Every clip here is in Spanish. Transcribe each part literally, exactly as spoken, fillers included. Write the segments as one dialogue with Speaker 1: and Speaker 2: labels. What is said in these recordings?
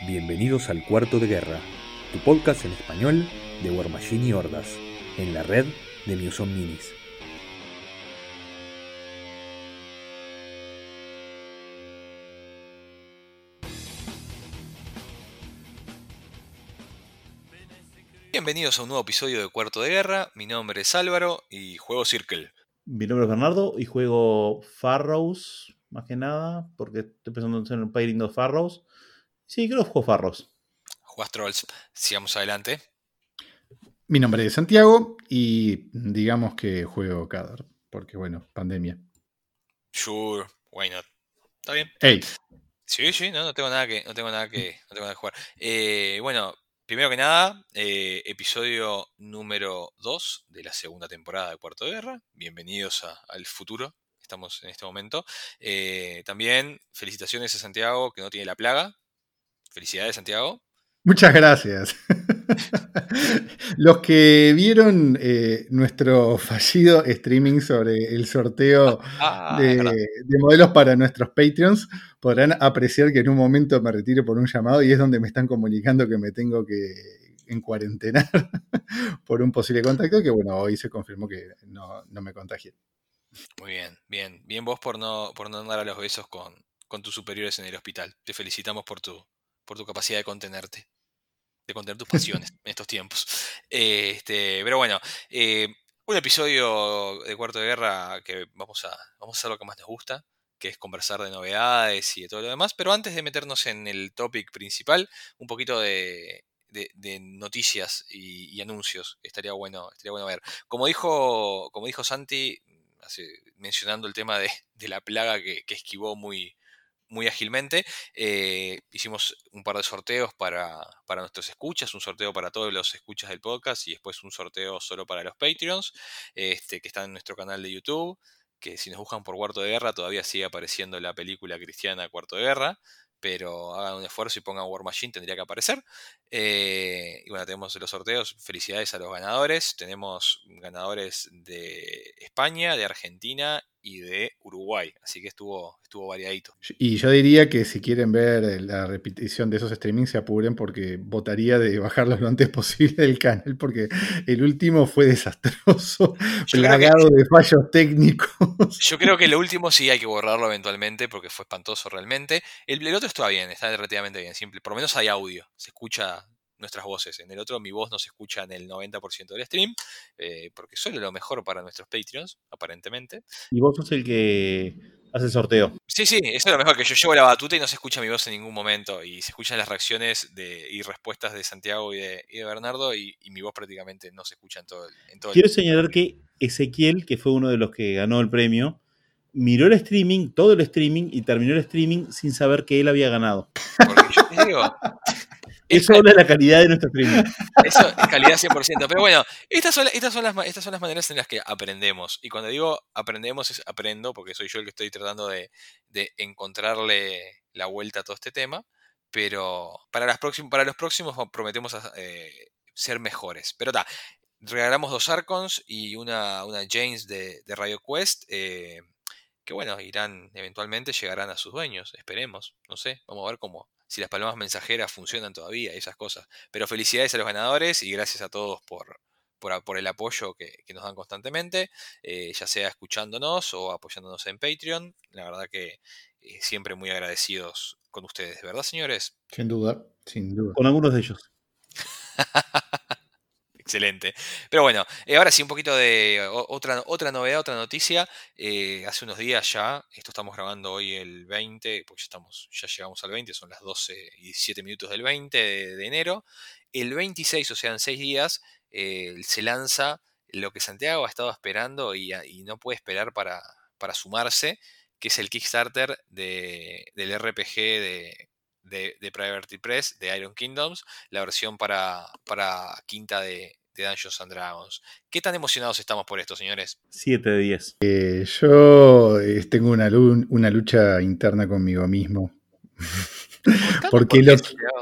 Speaker 1: Bienvenidos al Cuarto de Guerra, tu podcast en español de War Machine y Hordas, en la red de Muson Minis.
Speaker 2: Bienvenidos a un nuevo episodio de Cuarto de Guerra. Mi nombre es Álvaro y juego Circle.
Speaker 3: Mi nombre es Bernardo y juego Farrows, más que nada, porque estoy pensando en hacer un pairing de Farrows. Sí, creo que juego Farrows.
Speaker 2: Jugas Trolls. Sigamos adelante.
Speaker 4: Mi nombre es Santiago y digamos que juego Kadar, porque bueno, pandemia.
Speaker 2: Sure, why not? ¿Está bien?
Speaker 4: Hey.
Speaker 2: Sí, sí, no, no tengo nada que, no tengo nada que, no tengo nada que jugar. Eh, bueno, primero que nada, eh, episodio número dos de la segunda temporada de Cuarto de Guerra. Bienvenidos a, al futuro. Estamos en este momento. Eh, también felicitaciones a Santiago, que no tiene la plaga. Felicidades, Santiago.
Speaker 4: Muchas gracias. Los que vieron eh, nuestro fallido streaming sobre el sorteo
Speaker 2: Ah,
Speaker 4: de, de modelos para nuestros Patreons podrán apreciar que en un momento me retiro por un llamado y es donde me están comunicando que me tengo que encuarentenar por un posible contacto que bueno, hoy se confirmó que no, no me contagié.
Speaker 2: Muy bien, bien. Bien vos por no, por no andar a los besos con, con tus superiores en el hospital. Te felicitamos por tu, por tu capacidad de contenerte. De contener tus pasiones en estos tiempos. Eh, este, pero bueno, eh, un episodio de Cuarto de Guerra que vamos a, vamos a hacer lo que más nos gusta, que es conversar de novedades y de todo lo demás. Pero antes de meternos en el topic principal, un poquito de, de, de noticias y, y anuncios. Estaría bueno, estaría bueno ver. Como dijo, como dijo Santi, hace, mencionando el tema de, de la plaga que, que esquivó muy muy ágilmente, eh, hicimos un par de sorteos para, para nuestros escuchas, un sorteo para todos los escuchas del podcast y después un sorteo solo para los Patreons, este, que están en nuestro canal de YouTube, que si nos buscan por Cuarto de Guerra todavía sigue apareciendo la película cristiana Cuarto de Guerra, pero hagan un esfuerzo y pongan War Machine, tendría que aparecer. Eh, y bueno, tenemos los sorteos, felicidades a los ganadores, tenemos ganadores de España, de Argentina y de Uruguay, así que estuvo, estuvo variadito.
Speaker 4: Y yo diría que si quieren ver la repetición de esos streamings se apuren porque votaría de bajarlos lo antes posible del canal porque el último fue desastroso,
Speaker 2: Yo
Speaker 4: plagado
Speaker 2: que,
Speaker 4: de fallos técnicos.
Speaker 2: Yo creo que lo último sí hay que borrarlo eventualmente porque fue espantoso realmente. El, el otro está bien, está relativamente bien, simple. Por lo menos hay audio, se escucha nuestras voces. En el otro mi voz no se escucha en el noventa por ciento del stream, eh, porque solo lo mejor para nuestros Patreons, aparentemente.
Speaker 3: Y vos sos el que hace el sorteo.
Speaker 2: Sí, sí, eso es lo mejor, que yo llevo la batuta y no se escucha mi voz en ningún momento. Y se escuchan las reacciones de, y respuestas de Santiago y de, y de Bernardo y, y mi voz prácticamente no se escucha en todo el, en todo
Speaker 3: Quiero
Speaker 2: el...
Speaker 3: señalar que Ezequiel, que fue uno de los que ganó el premio, miró el streaming, todo el streaming, y terminó el streaming sin saber que él había ganado.
Speaker 2: Porque yo te digo...
Speaker 3: Eso habla de la calidad de nuestro streaming.
Speaker 2: Eso es calidad cien por ciento. Pero bueno, estas son, estas, son las, estas son las maneras en las que aprendemos. Y cuando digo aprendemos es aprendo, porque soy yo el que estoy tratando de, de encontrarle la vuelta a todo este tema. Pero para, las próxim, para los próximos prometemos eh, ser mejores. Pero está, regalamos dos Archons y una, una James de, de Radio Quest. Eh, que bueno, irán eventualmente, llegarán a sus dueños, esperemos, no sé, vamos a ver cómo, si las palomas mensajeras funcionan todavía, esas cosas. Pero felicidades a los ganadores y gracias a todos por, por, por el apoyo que, que nos dan constantemente, eh, ya sea escuchándonos o apoyándonos en Patreon. La verdad que eh, siempre muy agradecidos con ustedes, ¿verdad, señores?
Speaker 4: Sin duda, sin duda.
Speaker 3: Con algunos de ellos.
Speaker 2: Excelente. Pero bueno, eh, ahora sí, un poquito de o, otra, otra novedad, otra noticia. Eh, hace unos días ya, esto estamos grabando hoy el veinte, porque ya, estamos, ya llegamos al veinte, son las doce y diecisiete minutos del veinte de, de enero. El veintiséis, o sea, en seis días, eh, se lanza lo que Santiago ha estado esperando y, y no puede esperar para, para sumarse, que es el Kickstarter de, del R P G de... De, de Priority Press, de Iron Kingdoms, la versión para, para quinta de, de Dungeons and Dragons. ¿Qué tan emocionados estamos por esto, señores?
Speaker 3: siete de diez.
Speaker 4: Eh, yo eh, tengo una, una lucha interna conmigo mismo. Porque lo...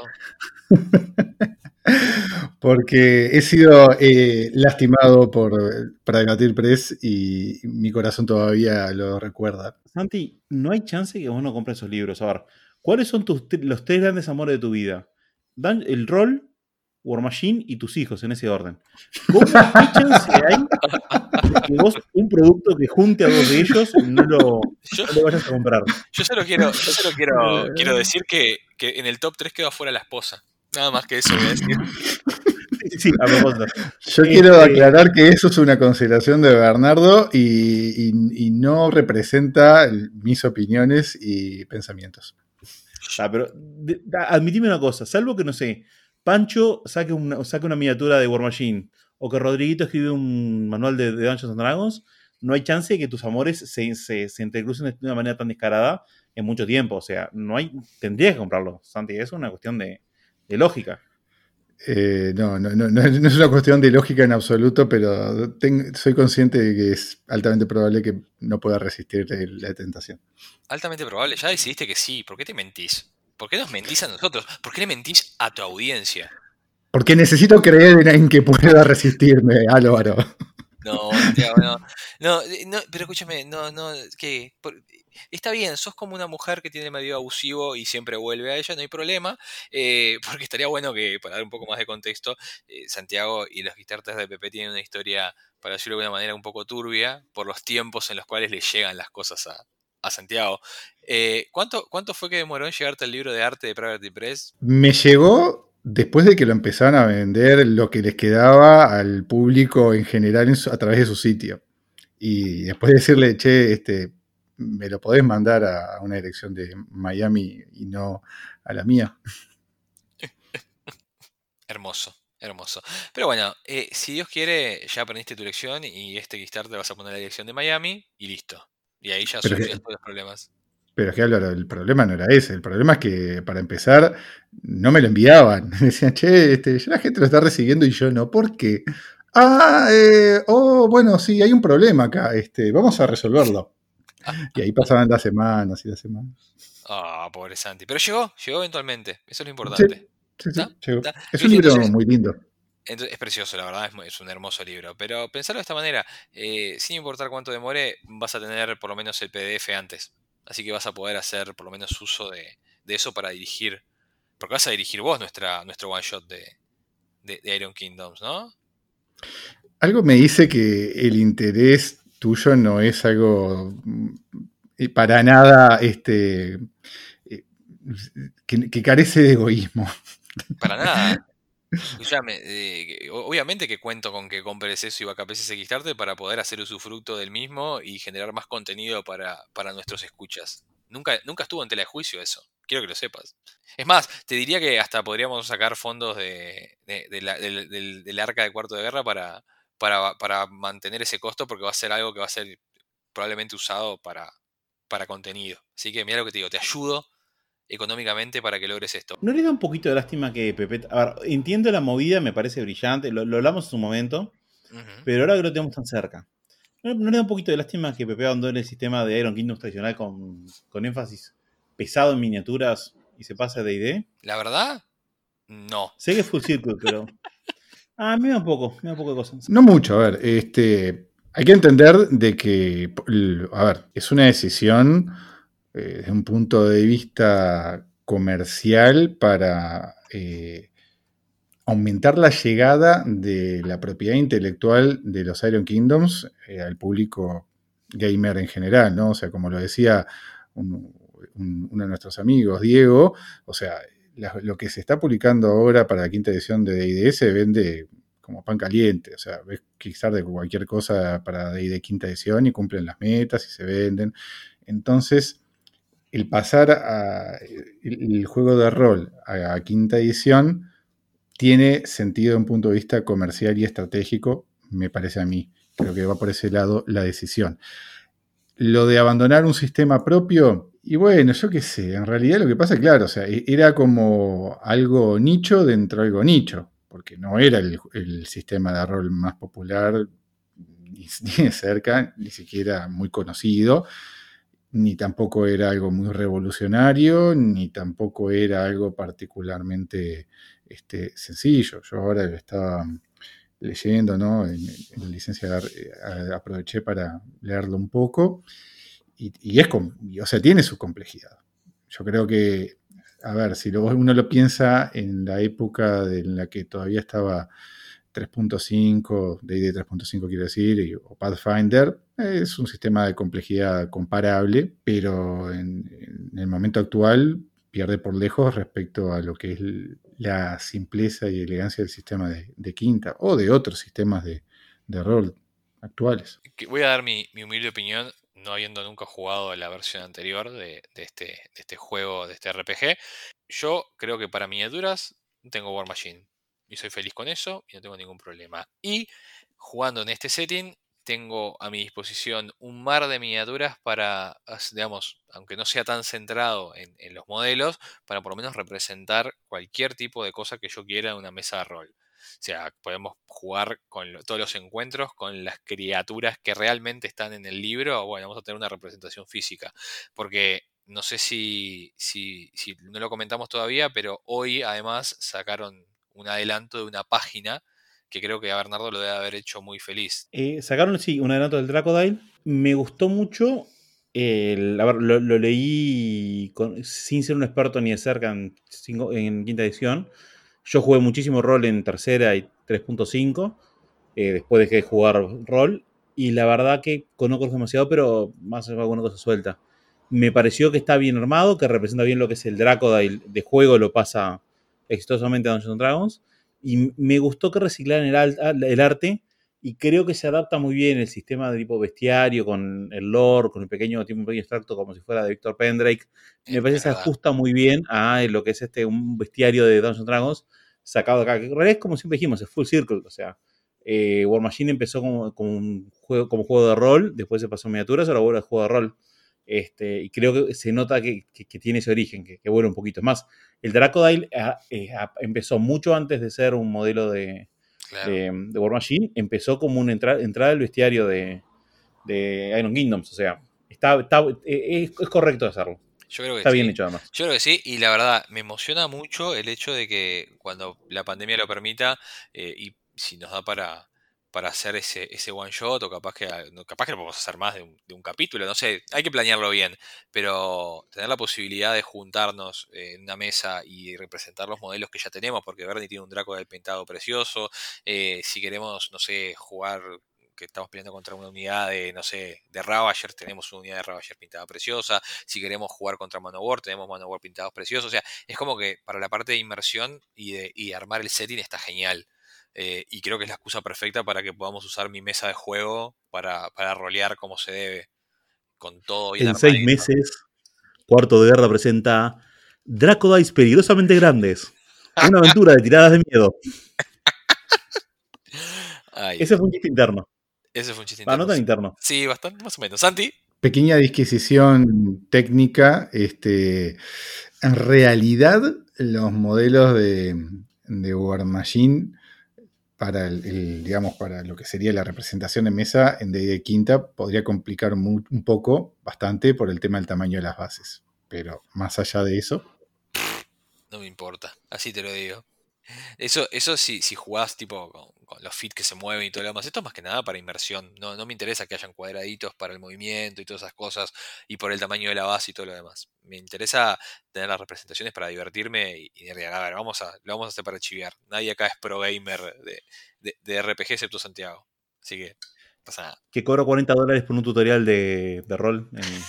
Speaker 4: Porque he sido eh, lastimado por Priority Press y mi corazón todavía lo recuerda.
Speaker 3: Santi, no hay chance que vos no compres esos libros. A ver, ¿cuáles son tus, los tres grandes amores de tu vida? Dan el rol, War Machine y tus hijos en ese orden. ¿Cómo, ¿Qué chance hay de que vos un producto que junte a dos de ellos no lo,
Speaker 2: Yo,
Speaker 3: no lo vayas a comprar?
Speaker 2: yo solo quiero, yo solo quiero, quiero decir que, que en el top tres quedó afuera la esposa. Nada más que eso voy a decir.
Speaker 3: Sí, sí, a propósito.
Speaker 4: Yo
Speaker 3: Este-
Speaker 4: quiero aclarar que eso es una consideración de Bernardo y, y- y no representa el- mis opiniones y pensamientos.
Speaker 3: Ah, pero de- da- admitime una cosa, salvo que, no sé, Pancho saque una, saque una miniatura de War Machine o que Rodriguito escribe un manual de, de Dungeons and Dragons, no hay chance de que tus amores se, se, se entrecrucen de una manera tan descarada en mucho tiempo. O sea, no hay, tendrías que comprarlo, Santi. Es una cuestión de, de lógica.
Speaker 4: Eh, no, no, no, no es no es una cuestión de lógica en absoluto, pero ten- soy consciente de que es altamente probable que no pueda resistir el- la tentación.
Speaker 2: Altamente probable. Ya decidiste que sí. ¿Por qué te mentís? ¿Por qué nos mentís a nosotros? ¿Por qué le mentís a tu audiencia?
Speaker 4: Porque necesito creer en, en que pueda resistirme, Álvaro.
Speaker 2: No, Santiago, no. No, eh, no, pero escúchame, no, no, ¿qué? Por- está bien, sos como una mujer que tiene medio abusivo y siempre vuelve a ella, no hay problema, eh, porque estaría bueno que, para dar un poco más de contexto, eh, Santiago y los Guitartas de Pepe tienen una historia, para decirlo de alguna manera, un poco turbia, por los tiempos en los cuales le llegan las cosas a, a Santiago. Eh, ¿cuánto, ¿Cuánto fue que demoró en llegarte el libro de arte de Private Press?
Speaker 4: Me llegó después de que lo empezaron a vender lo que les quedaba al público en general en su- a través de su sitio. Y después de decirle, che, este, me lo podés mandar a, a una dirección de Miami y no a la mía.
Speaker 2: Hermoso, hermoso. Pero bueno, eh, si Dios quiere, ya aprendiste tu lección y este Kickstarter vas a poner la dirección de Miami y listo. Y ahí ya
Speaker 4: Pero
Speaker 2: solucionas
Speaker 4: que-
Speaker 2: todos los problemas.
Speaker 4: Pero es que Álvaro, el problema no era ese. El problema es que, para empezar, no me lo enviaban. Me decían, che, este, ya la gente lo está recibiendo y yo no. ¿Por qué? Ah, eh, oh, bueno, sí, hay un problema acá. Este, vamos a resolverlo. Y ahí pasaban las semanas y las semanas.
Speaker 2: Ah, pobre Santi. Pero llegó, llegó eventualmente. Eso es lo
Speaker 4: Sí,
Speaker 2: importante.
Speaker 4: sí,
Speaker 2: ¿Está?
Speaker 4: sí, llegó.
Speaker 2: ¿Está?
Speaker 4: Es un
Speaker 2: Luigi,
Speaker 4: libro
Speaker 2: entonces,
Speaker 4: muy lindo.
Speaker 2: entonces, es precioso, la verdad, es, muy- es un hermoso libro. Pero pensarlo de esta manera, eh, sin importar cuánto demore, vas a tener por lo menos el P D F antes. Así que vas a poder hacer por lo menos uso de, de eso para dirigir. Porque vas a dirigir vos nuestra, nuestro one shot de, de, de Iron Kingdoms, ¿no?
Speaker 4: Algo me dice que el interés tuyo no es algo mm, eh, para nada este, eh, que, que carece de egoísmo.
Speaker 2: Para nada. Escuchame, eh, que- o- obviamente que cuento con que compres eso y vacapes ese Kickstarter para poder hacer usufructo del mismo y generar más contenido para, para nuestros escuchas. Nunca, nunca estuvo en tela de juicio eso. Quiero que lo sepas. Es más, te diría que hasta podríamos sacar fondos de, de- de la- del, del- del arca de cuarto de guerra para, para, para mantener ese costo porque va a ser algo que va a ser probablemente usado para, para contenido. Así que mira lo que te digo, te ayudo económicamente para que logres esto.
Speaker 3: ¿No le da un poquito de lástima que Pepe... A ver, entiendo la movida, me parece brillante, lo, lo hablamos en su momento,
Speaker 2: Ujú.
Speaker 3: pero ahora que lo tenemos tan cerca. ¿No, no le da un poquito de lástima que Pepe abandone el sistema de Iron Kingdoms tradicional con, con énfasis pesado en miniaturas y se pase a D and D?
Speaker 2: La verdad, no.
Speaker 3: Sé que es full circle, pero... Ah, me da un poco, me da un poco de cosas.
Speaker 4: No mucho, a ver, este, hay que entender de que, l- a ver, es una decisión eh, desde un punto de vista comercial para eh, aumentar la llegada de la propiedad intelectual de los Iron Kingdoms eh, al público gamer en general, ¿no? O sea, como lo decía un- un- uno de nuestros amigos, Diego, o sea, la- lo que se está publicando ahora para la quinta edición de D and D se vende como pan caliente, o sea, ves Kickstarter de cualquier cosa para D and D quinta edición y cumplen las metas y se venden. Entonces, el pasar a el, el juego de rol a, a quinta edición tiene sentido desde un punto de vista comercial y estratégico, me parece a mí. Creo que va por ese lado la decisión. Lo de abandonar un sistema propio, y bueno, yo qué sé, en realidad lo que pasa, claro, o sea, era como algo nicho dentro de algo nicho, porque no era el, el sistema de rol más popular, ni, ni de cerca, ni siquiera muy conocido, ni tampoco era algo muy revolucionario, ni tampoco era algo particularmente este, sencillo. Yo ahora lo estaba leyendo, ¿no? En, en la licencia eh, aproveché para leerlo un poco y, y es, com- y, o sea, tiene su complejidad. Yo creo que a ver, si lo- uno lo piensa en la época de- en la que todavía estaba tres punto cinco, D and D tres punto cinco quiero decir, y- o Pathfinder, es un sistema de complejidad comparable, pero en, en el momento actual pierde por lejos respecto a lo que es l- la simpleza y elegancia del sistema de, de quinta o de otros sistemas de, de rol actuales.
Speaker 2: Que voy a dar mi, mi humilde opinión, no habiendo nunca jugado la versión anterior de, de este, de este juego, de este R P G. Yo creo que para miniaturas tengo War Machine y soy feliz con eso y no tengo ningún problema. Y jugando en este setting, tengo a mi disposición un mar de miniaturas para, as- digamos, aunque no sea tan centrado en, en los modelos, para por lo menos representar cualquier tipo de cosa que yo quiera en una mesa de rol. O sea, podemos jugar con lo- todos los encuentros con las criaturas que realmente están en el libro. O bueno, vamos a tener una representación física. Porque no sé si, si, si no lo comentamos todavía, pero hoy además sacaron un adelanto de una página que creo que a Bernardo lo debe haber hecho muy feliz.
Speaker 3: Eh, sacaron, sí, un adelanto del Dracodile. Me gustó mucho. El- a ver, lo, lo leí con- sin ser un experto ni de cerca en, cinco- en quinta edición. Yo jugué muchísimo rol en tercera y tres punto cinco. Eh, después dejé de jugar rol. Y la verdad que conozco demasiado, pero más allá de alguna cosa suelta. Me pareció que está bien armado, que representa bien lo que es el Dracodile de juego, lo pasa exitosamente a Dungeons and Dragons. Y me gustó que reciclaran el, al- el arte y creo que se adapta muy bien el sistema de tipo bestiario con el lore, con el pequeño, tipo un pequeño extracto como si fuera de Victor Pendrake.
Speaker 2: Es,
Speaker 3: Me parece que
Speaker 2: es
Speaker 3: se
Speaker 2: verdad.
Speaker 3: ajusta muy bien a lo que es este un bestiario de Dungeons and Dragons sacado de acá. Que en realidad es como siempre dijimos, es full circle. O sea, eh, War Machine empezó como, como un juego, como juego de rol, después se pasó a miniaturas, ahora vuelve a juego de rol. Este, y creo que se nota que, que, que tiene ese origen, que, que vuelve un poquito más. El Dracodile ah, eh, ah, empezó mucho antes de ser un modelo de,
Speaker 2: Claro.
Speaker 3: de, de War Machine, empezó como una entra, entrada al bestiario de, de Iron Kingdoms. O sea, está, está, es, es correcto hacerlo.
Speaker 2: Yo creo que
Speaker 3: Está
Speaker 2: sí.
Speaker 3: bien hecho además.
Speaker 2: Yo creo que sí, y la verdad, me emociona mucho el hecho de que cuando la pandemia lo permita, eh, y si nos da para, para hacer ese, ese one shot, o capaz que, ah, no, capaz que lo podemos hacer más de un, de un capítulo, no sé, hay que planearlo bien, pero tener la posibilidad de juntarnos eh, en una mesa y representar los modelos que ya tenemos, porque Bernie tiene un Draco del pintado precioso, eh, si queremos, no sé, jugar que estamos peleando contra una unidad de, no sé, de Ravager, tenemos una unidad de Ravager pintada preciosa. Si queremos jugar contra Manowar, tenemos Manowar pintados preciosos. O sea, es como que para la parte de inmersión y de, y de armar el setting está genial. Eh, y creo que es la excusa perfecta para que podamos usar mi mesa de juego para, para rolear como se debe, con todo bien
Speaker 3: En seis
Speaker 2: armadito.
Speaker 3: meses, Cuarto de Guerra presenta Dracodiles peligrosamente grandes. Una aventura de tiradas de miedo.
Speaker 2: Ay,
Speaker 3: Ese
Speaker 2: Dios.
Speaker 3: fue un chiste interno.
Speaker 2: Ese fue un chiste
Speaker 3: Ah, no
Speaker 2: interno.
Speaker 3: tan interno.
Speaker 2: Sí, bastante, más o menos. Santi,
Speaker 4: Pequeña disquisición técnica, este, en realidad los modelos de, de War Machine para el, el, digamos, para lo que sería la representación en mesa en D and D quinta podría complicar muy, un poco, bastante, por el tema del tamaño de las bases. Pero más allá de eso.
Speaker 2: no me importa, así te lo digo. Eso, eso si, si jugás tipo con, con los feet que se mueven y todo lo demás, esto es más que nada para inmersión. No, no me interesa que hayan cuadraditos para el movimiento y todas esas cosas y por el tamaño de la base y todo lo demás. Me interesa tener las representaciones para divertirme y, y a ver, vamos a, lo vamos a hacer para chiviar. Nadie acá es pro gamer de, de, de R P G excepto Santiago. Así que no pasa nada.
Speaker 3: Que cobro cuarenta dólares por un tutorial de, de rol. En...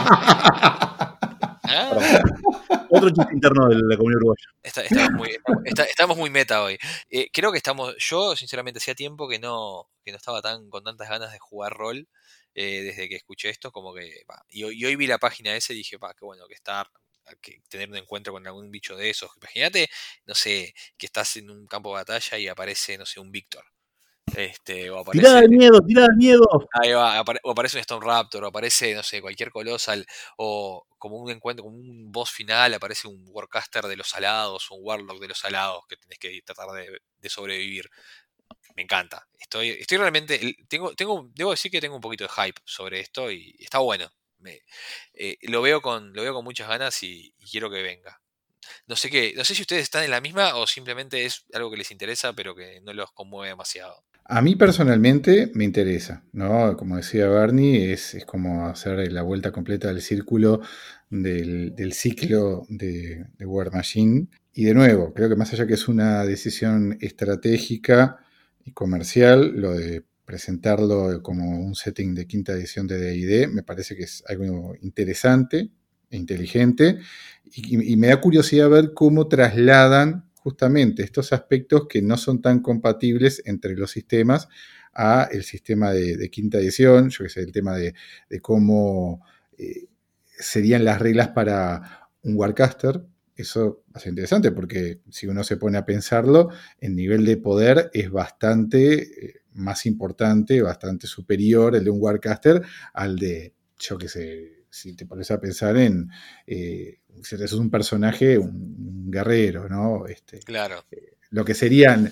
Speaker 2: Ah,
Speaker 3: Otro chiste interno de la comunidad uruguaya.
Speaker 2: Está- estamos, muy, estamos, está- estamos muy meta hoy. Eh, creo que estamos. Yo, sinceramente, hacía tiempo que no, que no estaba tan con tantas ganas de jugar rol eh, desde que escuché esto. Como que. Va, y, hoy- y hoy vi la página esa y dije, va, qué bueno que estar. Que tener un encuentro con algún bicho de esos. Imagínate, no sé, que estás en un campo de batalla y aparece, no sé, un Víctor. Este, o
Speaker 3: ¡Tirada
Speaker 2: aparece.
Speaker 3: de miedo! ¡Tirada de miedo!
Speaker 2: Ahí va, apare- o aparece un Stone Raptor, o aparece, no sé, cualquier Colossal, o como un encuentro, como un boss final, aparece un Warcaster de los alados, un Warlock de los alados, que tenés que tratar de, de sobrevivir. Me encanta. Estoy, estoy realmente, el- tengo, tengo, debo decir que tengo un poquito de hype sobre esto y está bueno. Me, eh, lo veo con, lo veo con muchas ganas y, y quiero que venga. No sé qué, no sé si ustedes están en la misma o simplemente es algo que les interesa, pero que no los conmueve demasiado.
Speaker 4: A mí personalmente me interesa, ¿no? Como decía Bernie, es, es como hacer la vuelta completa del círculo del, del ciclo de, de War Machine. Y de nuevo, creo que más allá que es una decisión estratégica y comercial, lo de presentarlo como un setting de quinta edición de D y D, me parece que es algo interesante e inteligente. Y, y me da curiosidad ver cómo trasladan justamente estos aspectos que no son tan compatibles entre los sistemas a el sistema de, de quinta edición, yo que sé, el tema de, de cómo eh, serían las reglas para un Warcaster. Eso va a ser interesante porque si uno se pone a pensarlo, el nivel de poder es bastante eh, más importante, bastante superior el de un Warcaster al de, yo que sé, si te pones a pensar en, eh, si eres un personaje, un guerrero, ¿no? Este,
Speaker 2: Claro.
Speaker 4: eh, lo que serían,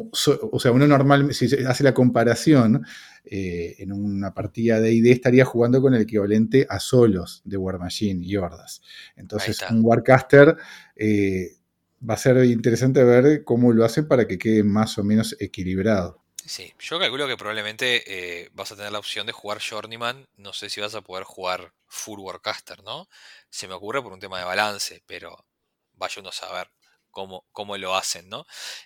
Speaker 4: o sea, uno normalmente, si se hace la comparación, eh, en una partida de D y D estaría jugando con el equivalente a solos de War Machine y hordas. Entonces, un Warcaster eh, va a ser interesante ver cómo lo hacen para que quede más o menos equilibrado.
Speaker 2: Sí, yo calculo que probablemente eh, vas a tener la opción de jugar Journeyman. No sé si vas a poder jugar Full Warcaster, ¿no? Se me ocurre por un tema de balance, pero vaya uno a saber cómo, cómo lo hacen, ¿no?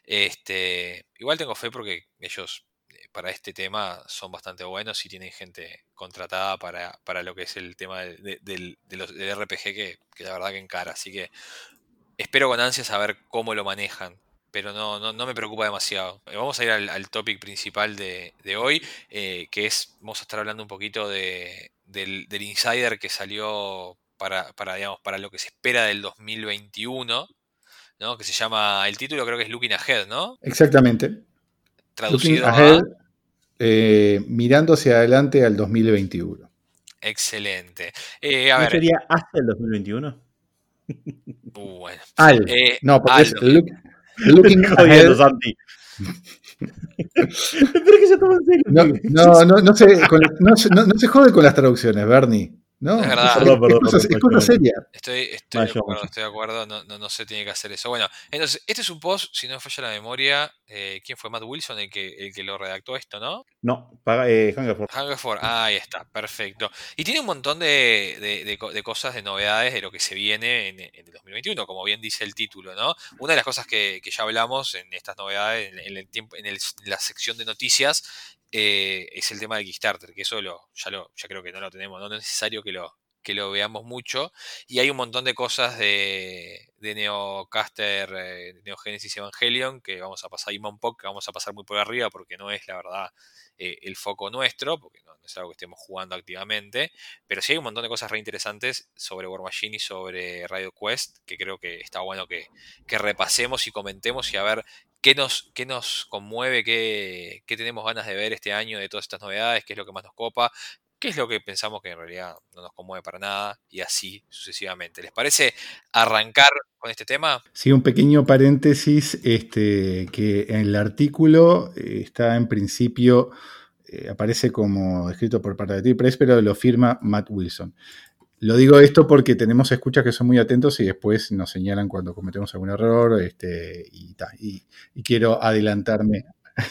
Speaker 2: Este, igual tengo fe porque ellos eh, para este tema son bastante buenos y tienen gente contratada para, para lo que es el tema de, de- del, de los- del R P G que, que la verdad que encara. Así que espero con ansia saber cómo lo manejan, pero no, no, no me preocupa demasiado. Eh, Vamos a ir al, al topic principal de, de hoy, eh, que es, vamos a estar hablando un poquito de, del, del insider que salió para, para, digamos, para lo que se espera del dos mil veintiuno, ¿no? Que se llama, el título creo que es Looking Ahead, ¿no?
Speaker 4: Exactamente. Looking
Speaker 2: Traducido
Speaker 4: ahead,
Speaker 2: a...
Speaker 4: eh, mirando hacia adelante al dos mil veintiuno.
Speaker 2: Excelente. Eh, a
Speaker 3: ¿No
Speaker 2: ver,
Speaker 3: sería hasta el dos mil veintiuno?
Speaker 2: uh, bueno.
Speaker 4: Al.
Speaker 2: Eh,
Speaker 4: No, porque es
Speaker 2: Aldo.
Speaker 4: look, looking
Speaker 3: Estoy
Speaker 4: ahead.
Speaker 3: jodiendo, Santi. Pero que se toma en serio.
Speaker 4: No,
Speaker 3: tío.
Speaker 4: no, no, no, se, con- no se- no- no se jode con las traducciones, Bernie. No,
Speaker 2: Es
Speaker 4: es,
Speaker 2: verdad.
Speaker 3: Perdón,
Speaker 4: es
Speaker 3: perdón,
Speaker 4: cosa,
Speaker 3: perdón.
Speaker 4: es cosa
Speaker 3: macho,
Speaker 4: seria.
Speaker 2: Estoy, estoy de
Speaker 3: macho,
Speaker 2: acuerdo,
Speaker 3: macho.
Speaker 2: estoy de acuerdo, no, no, no se tiene que hacer eso. Bueno, entonces, este es un post, si no me falla la memoria, eh, ¿quién fue? Matt Wilson el que, el que lo redactó esto, ¿no?
Speaker 3: No, paga, eh, Hungerford.
Speaker 2: Hungerford, ah, ahí está, perfecto. Y tiene un montón de, de- de co- de cosas, de novedades de lo que se viene en, en el dos mil veintiuno, como bien dice el título, ¿no? Una de las cosas que, que ya hablamos en estas novedades, en, en el tiempo, en, el- en la sección de noticias, eh, es el tema de Kickstarter, que eso lo, ya lo, ya creo que no lo tenemos, no es necesario que lo, que lo veamos mucho. Y hay un montón de cosas de, de Neocaster, eh, Neo Genesis Evangelion, que vamos a pasar, y Monpok, que vamos a pasar muy por arriba, porque no es la verdad eh, el foco nuestro, porque no, no es algo que estemos jugando activamente, pero sí hay un montón de cosas re interesantes sobre War Machine y sobre Radio Quest, que creo que está bueno que, que repasemos y comentemos y a ver qué nos, qué nos conmueve, qué, qué tenemos ganas de ver este año de todas estas novedades, qué es lo que más nos copa, qué es lo que pensamos que en realidad no nos conmueve para nada, y así sucesivamente. ¿Les parece arrancar con este tema?
Speaker 4: Sí, un pequeño paréntesis, este, que en el artículo eh, está en principio, eh, aparece como escrito por Parvati Press, pero lo firma Matt Wilson. Lo digo esto porque tenemos escuchas que son muy atentos y después nos señalan cuando cometemos algún error, este, y, ta, y, y quiero adelantarme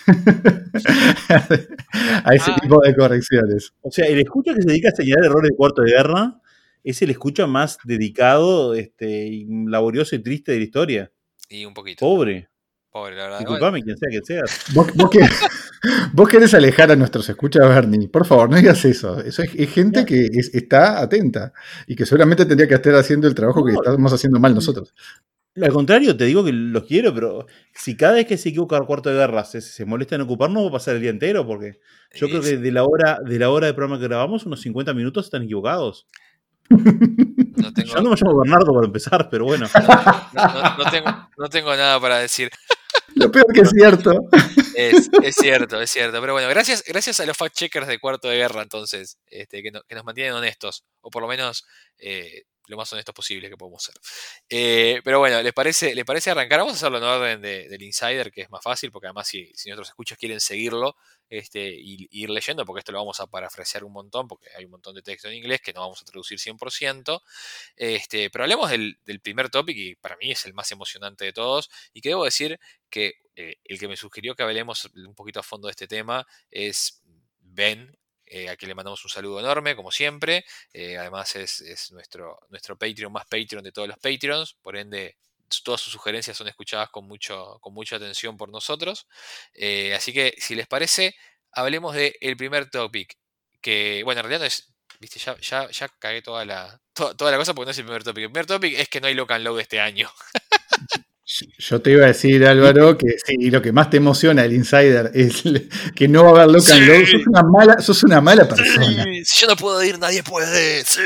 Speaker 4: a ese
Speaker 2: Ah,
Speaker 4: tipo de correcciones.
Speaker 3: O sea, el escucha que se dedica a señalar errores de cuarto de guerra es el escucha más dedicado, este, y laborioso y triste de la historia.
Speaker 2: y un poquito.
Speaker 3: Pobre.
Speaker 2: Pobre, la verdad.
Speaker 3: Disculpame, quien sea que seas.
Speaker 4: Vos, vos, querés, vos querés alejar a nuestros escuchas, Bernie. Por favor, no digas eso. Eso es, es gente que es- está atenta y que seguramente tendría que estar haciendo el trabajo
Speaker 3: No.
Speaker 4: que estamos haciendo mal nosotros.
Speaker 3: Al contrario, te digo que los quiero, pero si cada vez que se equivoca el cuarto de guerra se, se molesta en ocuparnos, va a pasar el día entero, porque yo creo que de la hora de la hora de programa que grabamos, unos cincuenta minutos están equivocados.
Speaker 2: No tengo,
Speaker 3: Yo no me llamo Bernardo para empezar, pero bueno.
Speaker 2: no, no- no tengo, no tengo nada para decir.
Speaker 4: Lo peor que es cierto.
Speaker 2: Es, es cierto, es cierto. Pero bueno, gracias, gracias a los fact-checkers de Cuarto de Guerra, entonces, este, que, no- que nos mantienen honestos. O por lo menos eh, lo más honestos posible que podemos ser. Eh, pero bueno, ¿les parece, ¿les parece arrancar? Vamos a hacerlo en orden de, del Insider, que es más fácil, porque además si, si nuestros escuchas quieren seguirlo este, y, y ir leyendo, porque esto lo vamos a parafrasear un montón, porque hay un montón de texto en inglés que no vamos a traducir cien por ciento. Este, pero hablemos del, del primer topic, y para mí es el más emocionante de todos, y que debo decir que eh, el que me sugirió que hablemos un poquito a fondo de este tema es Ben, eh, a quien le mandamos un saludo enorme, como siempre. Eh, además es, es nuestro, nuestro Patreon más Patreon de todos los Patreons, por ende todas sus sugerencias son escuchadas con, mucho, con mucha atención por nosotros. Eh, así que si les parece, hablemos del primer topic, que bueno, en realidad no es... Viste, ya, ya, ya cagué toda la, toda, toda la cosa porque no es el primer topic. El primer topic es que no hay Lock and Load este año.
Speaker 4: Yo te iba a decir, Álvaro, que sí, lo que más te emociona el Insider es que no va a haber Lock and Load. Sos una mala, sos una mala persona.
Speaker 2: Sí, si yo no puedo ir, nadie puede. Sí.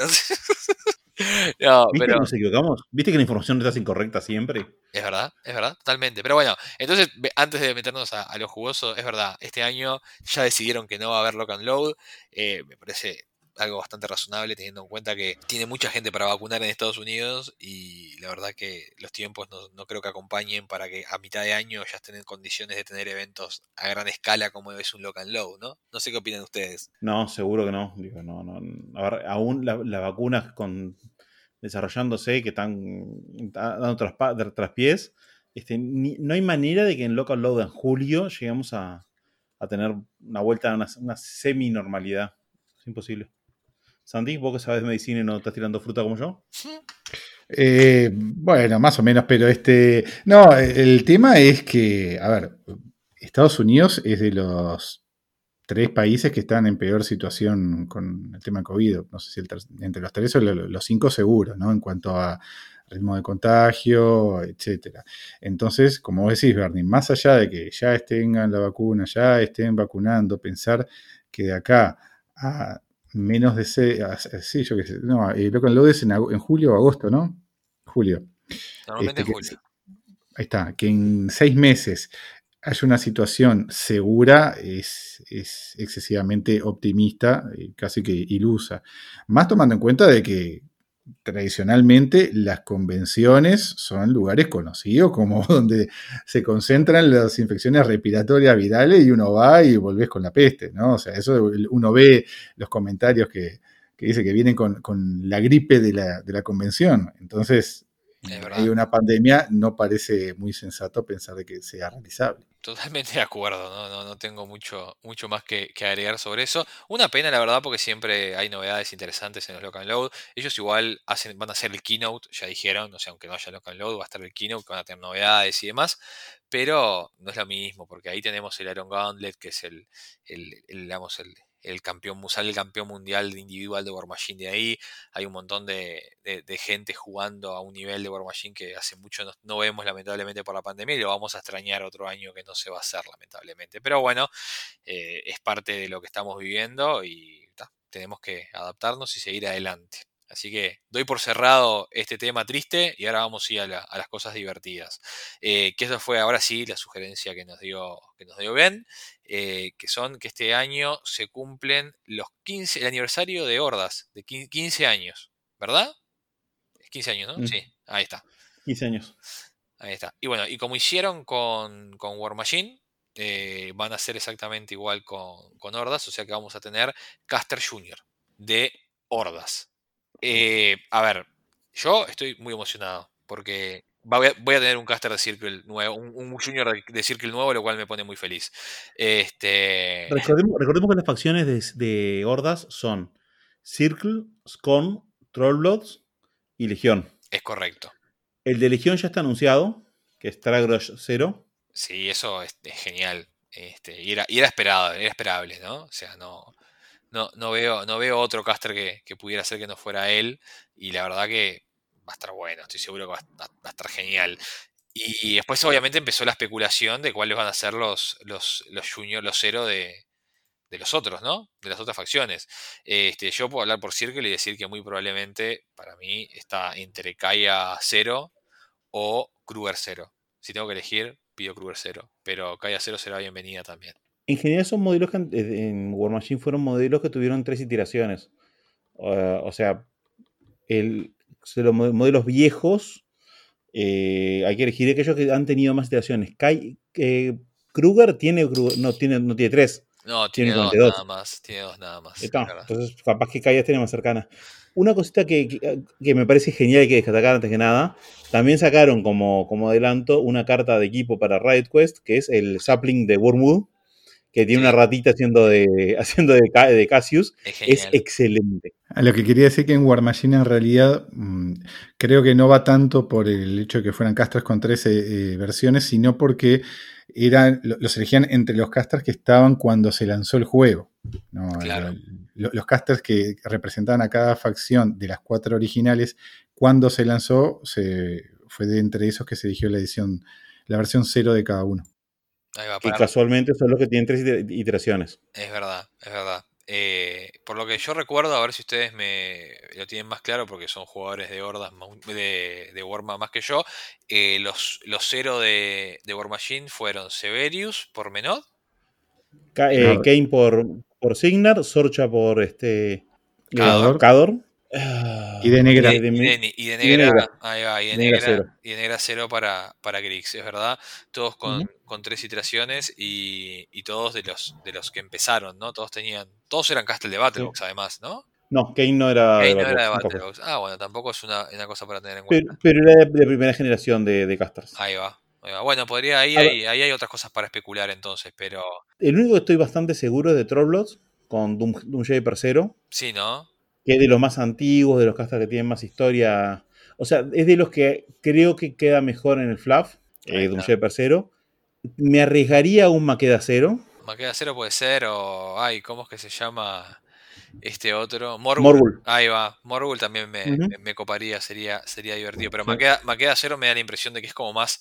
Speaker 2: No,
Speaker 3: ¿Viste
Speaker 2: pero
Speaker 3: que nos equivocamos? ¿Viste que la información está incorrecta siempre?
Speaker 2: es verdad, es verdad, totalmente. Pero bueno, entonces, antes de meternos a, a lo jugoso, es verdad, este año ya decidieron que no va a haber Lock and Load. Eh, me parece algo bastante razonable teniendo en cuenta que tiene mucha gente para vacunar en Estados Unidos y la verdad que los tiempos no, no creo que acompañen para que a mitad de año ya estén en condiciones de tener eventos a gran escala como es un Lock and Load, ¿no? No sé qué opinan ustedes.
Speaker 3: No, seguro que no. Digo, no, no. A ver, aún las la vacunas con desarrollándose, que están dando traspa, traspiés, este, ni, no hay manera de que en Lock and Load en julio lleguemos a, a tener una vuelta a una, una semi-normalidad. Es imposible. Sandy, vos que sabes de medicina y no estás tirando fruta como yo.
Speaker 4: Eh, bueno, más o menos, pero este. No, el tema es que, a ver, Estados Unidos es de los tres países que están en peor situación con el tema COVID. No sé si el ter- entre los tres o los cinco seguro, ¿no? En cuanto a ritmo de contagio, etcétera. Entonces, como vos decís, Bernie, más allá de que ya tengan la vacuna, ya estén vacunando, pensar que de acá a menos de seis, sí, yo qué sé, no, el Lock and Load es en, en julio o agosto, ¿no? Julio.
Speaker 2: Normalmente
Speaker 4: Este,
Speaker 2: en julio.
Speaker 4: Que, ahí está, que en seis meses haya una situación segura es, es excesivamente optimista, casi que ilusa. Más tomando en cuenta de que tradicionalmente las convenciones son lugares conocidos como donde se concentran las infecciones respiratorias virales y uno va y volvés con la peste, ¿no? O sea, eso uno ve los comentarios que, que dice que vienen con, con la gripe de la, de la convención. Entonces, hay una pandemia, no parece muy sensato pensar de que sea realizable.
Speaker 2: Totalmente de acuerdo, no, no, no tengo mucho, mucho más que, que agregar sobre eso. Una pena, la verdad, porque siempre hay novedades interesantes en los Lock and Load. Ellos igual hacen, van a hacer el keynote, ya dijeron, o sea, aunque no haya Lock and Load, va a estar el keynote, que van a tener novedades y demás, pero no es lo mismo, porque ahí tenemos el Iron Gauntlet, que es el, el, el digamos, el, el campeón, sale el campeón mundial de individual de War Machine de ahí. Hay un montón de, de, de gente jugando a un nivel de War Machine que hace mucho no, no vemos lamentablemente por la pandemia y lo vamos a extrañar otro año que no se va a hacer lamentablemente. Pero bueno, eh, es parte de lo que estamos viviendo y ta, tenemos que adaptarnos y seguir adelante. Así que doy por cerrado este tema triste y ahora vamos a ir a, la, a las cosas divertidas. Eh, que eso fue ahora sí la sugerencia que nos dio, que nos dio Ben, eh, que son que este año se cumplen los quince, el aniversario de Hordas, de quince años, ¿verdad? quince años, ¿no?
Speaker 3: Mm.
Speaker 2: Sí, ahí está.
Speaker 3: quince años.
Speaker 2: Ahí está. Y bueno, y como hicieron con, con War Machine, eh, van a ser exactamente igual con, con Hordas, o sea que vamos a tener Caster junior de Hordas. Eh, a ver, yo estoy muy emocionado porque voy a, voy a tener un caster de Circle nuevo, un, un Junior de, de Circle nuevo, lo cual me pone muy feliz. Este...
Speaker 3: Recordemos, recordemos que las facciones de, de Hordas son Circle, Scorn, Trollbloods y Legión.
Speaker 2: Es correcto.
Speaker 3: El de Legión ya está anunciado, que es Tragrosh cero.
Speaker 2: Sí, eso es, es genial. Este, y, era, y era esperado, era esperable, ¿no? O sea, no... No, no, veo, no veo otro caster que, que pudiera ser que no fuera él. Y la verdad que va a estar bueno. Estoy seguro que va a, va a estar genial. Y después obviamente empezó la especulación de cuáles van a ser los, los, los junior, los cero de, de los otros, ¿no? De las otras facciones. Este, yo puedo hablar por Circle y decir que muy probablemente para mí está entre Kaya cero o Kruger cero. Si tengo que elegir, pido Kruger cero. Pero Kaya cero será bienvenida también.
Speaker 3: En general son modelos que en, en War Machine fueron modelos que tuvieron tres iteraciones. Uh, o sea, el, de los modelos viejos, eh, hay que elegir aquellos que han tenido más iteraciones. Kai, eh, Kruger tiene, no, tiene, no tiene tres.
Speaker 2: No, tiene, tiene dos nada más. Tiene dos nada más.
Speaker 3: Eh, no, entonces, capaz que Kai tiene más cercana. Una cosita que, que, que me parece genial y que destacar antes que nada, también sacaron como, como adelanto una carta de equipo para Riot Quest, que es el Sapling de Wormwood, que tiene sí. una ratita haciendo de, haciendo de, de Cassius. Es, es excelente.
Speaker 4: A lo que quería decir que en War Machine en realidad mmm, creo que no va tanto por el hecho de que fueran casters con trece eh, versiones, sino porque eran, los elegían entre los casters que estaban cuando se lanzó el juego. ¿No?
Speaker 2: Claro.
Speaker 4: Los, los casters que representaban a cada facción de las cuatro originales, cuando se lanzó, se, fue de entre esos que se eligió la edición, la versión cero de cada uno.
Speaker 2: Ahí va,
Speaker 3: que casualmente son los que tienen tres iteraciones.
Speaker 2: Es verdad, es verdad. Eh, por lo que yo recuerdo, a ver si ustedes me lo tienen más claro, porque son jugadores de hordas de, de Warma más que yo. Eh, los, los cero de, de War Machine fueron Severius por Menod,
Speaker 3: Ka eh, Kane por, por Signar, Sorcha por este
Speaker 2: Cador.
Speaker 3: Eh, Cador.
Speaker 4: Y de negra.
Speaker 2: Y de, y de, y de negra, y de negra, ahí va, y de, de negra, negra cero. Y de negra cero para, para Griggs, es verdad. Todos con, uh-huh. con tres iteraciones y, y todos de los de los que empezaron, ¿no? Todos tenían, todos eran Castle de Battlebox, sí. además, ¿no?
Speaker 3: No, Kane no era
Speaker 2: Kane
Speaker 3: de
Speaker 2: no
Speaker 3: Battlebox.
Speaker 2: Era de Battlebox. Ah, bueno, tampoco es una, una cosa para tener en
Speaker 3: Pero,
Speaker 2: cuenta.
Speaker 3: pero era de, de primera generación de, de casters.
Speaker 2: Ahí va, ahí va. Bueno, podría, ahí, ahí, ahí hay otras cosas para especular entonces, pero.
Speaker 3: El único que estoy bastante seguro es de Trollblood, con Doom, Doomshaper cero.
Speaker 2: Sí, ¿no?
Speaker 3: Que es de los más antiguos, de los casters que tienen más historia. O sea, es de los que creo que queda mejor en el fluff, eh, Doomshaper cero. Me arriesgaría a un Makeda cero.
Speaker 2: Makeda cero puede ser, o. Ay, ¿cómo es que se llama este otro? Morgul.
Speaker 3: Morgul.
Speaker 2: Ahí va. Morgul también me, uh-huh. me, me coparía, sería, sería divertido. Pero sí. Makeda, Makeda cero me da la impresión de que es como más.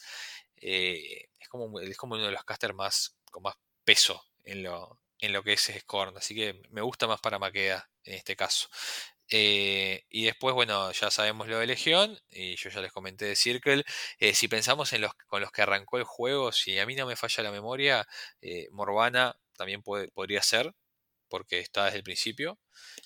Speaker 2: Eh, es, como, es como uno de los casters más. con más peso en lo. en lo que es Scorn, así que me gusta más para Makeda en este caso. Eh, y después, bueno, ya sabemos lo de Legión, y yo ya les comenté de Circle. Eh, si pensamos en los con los que arrancó el juego, si a mí no me falla la memoria, eh, Morvana también puede, podría ser, porque está desde el principio,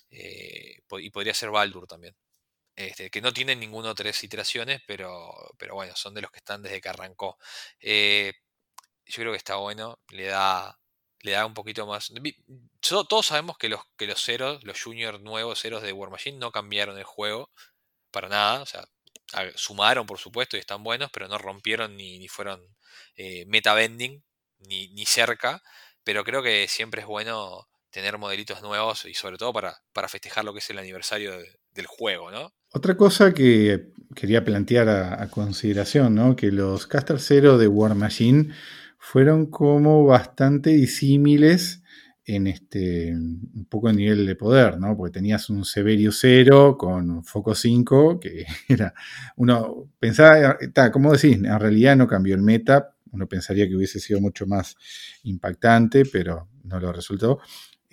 Speaker 2: eh, y podría ser Baldur también. Este, que no tienen ninguno tres iteraciones, pero, pero bueno, son de los que están desde que arrancó. Eh, yo creo que está bueno, le da... le da un poquito más. Todos sabemos que los, que los ceros, los juniors nuevos ceros de War Machine no cambiaron el juego para nada. O sea, sumaron por supuesto y están buenos, pero no rompieron ni, ni fueron eh, meta bending, ni, ni cerca. Pero creo que siempre es bueno tener modelitos nuevos y sobre todo para, para festejar lo que es el aniversario de, del juego, ¿no?
Speaker 4: Otra cosa que quería plantear a, a consideración, ¿no? Que los Caster Zero de War Machine fueron como bastante disímiles en este un poco en nivel de poder, ¿no? Porque tenías un Severius cero con un Foco cinco, que era, uno pensaba, ta, como decís, en realidad no cambió el meta, uno pensaría que hubiese sido mucho más impactante, pero no lo resultó.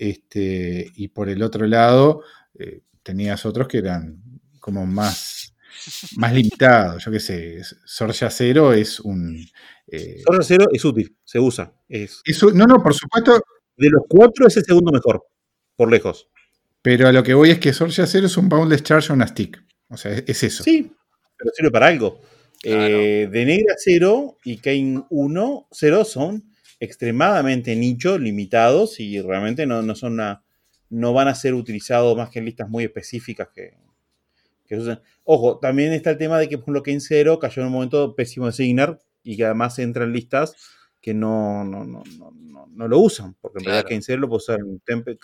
Speaker 4: Este, y por el otro lado, eh, tenías otros que eran como más, más limitados, yo qué sé, Sorja cero es un...
Speaker 3: Eh, Sorja cero es útil, se usa. Es,
Speaker 4: es, no, no, por supuesto.
Speaker 3: De los cuatro es el segundo mejor, por lejos.
Speaker 4: Pero a lo que voy es que Sorja cero es un Boundless Charge on a stick. O sea, es, es eso.
Speaker 3: Sí, pero sirve para algo. Claro. Eh, de Negra cero y Kane uno, cero son extremadamente nicho, limitados y realmente no, no son una, no van a ser utilizados más que en listas muy específicas que, que se usan. Ojo, también está el tema de que por ejemplo Kane cero cayó en un momento pésimo de Signar y que además entra en listas que no, no, no, no, no, no lo usan, porque en claro. realidad Kane cero lo puede usar en, Tempe,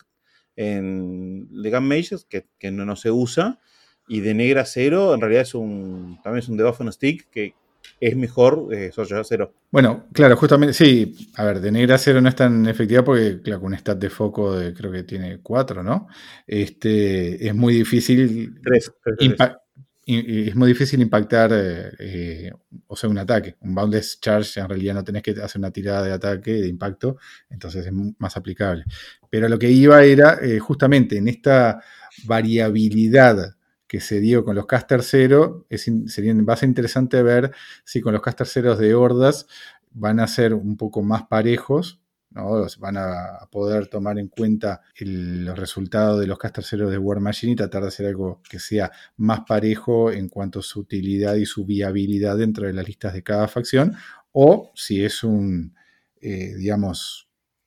Speaker 3: en Legan Mages, que, que no, no se usa, y de Negra cero en realidad es un también es un debuff on stick que es mejor eh, Sorja cero.
Speaker 4: Bueno, claro, justamente, sí, a ver, de Negra cero no es tan efectiva porque, claro, con un stat de foco de creo que tiene cuatro, ¿no? Este, es muy difícil...
Speaker 3: tres, tres, tres.
Speaker 4: Impa- y, y es muy difícil impactar, eh, eh, o sea, un ataque. Un Boundless Charge en realidad no tenés que hacer una tirada de ataque, de impacto, entonces es más aplicable. Pero lo que iba era, eh, justamente en esta variabilidad que se dio con los Caster cero, es, sería, va a ser interesante ver si con los Caster ceros de hordas van a ser un poco más parejos, ¿no? Van a poder tomar en cuenta el, los resultados de los casters cero de War Machine y tratar de hacer algo que sea más parejo en cuanto a su utilidad y su viabilidad dentro de las listas de cada facción, o si es un, eh, digamos,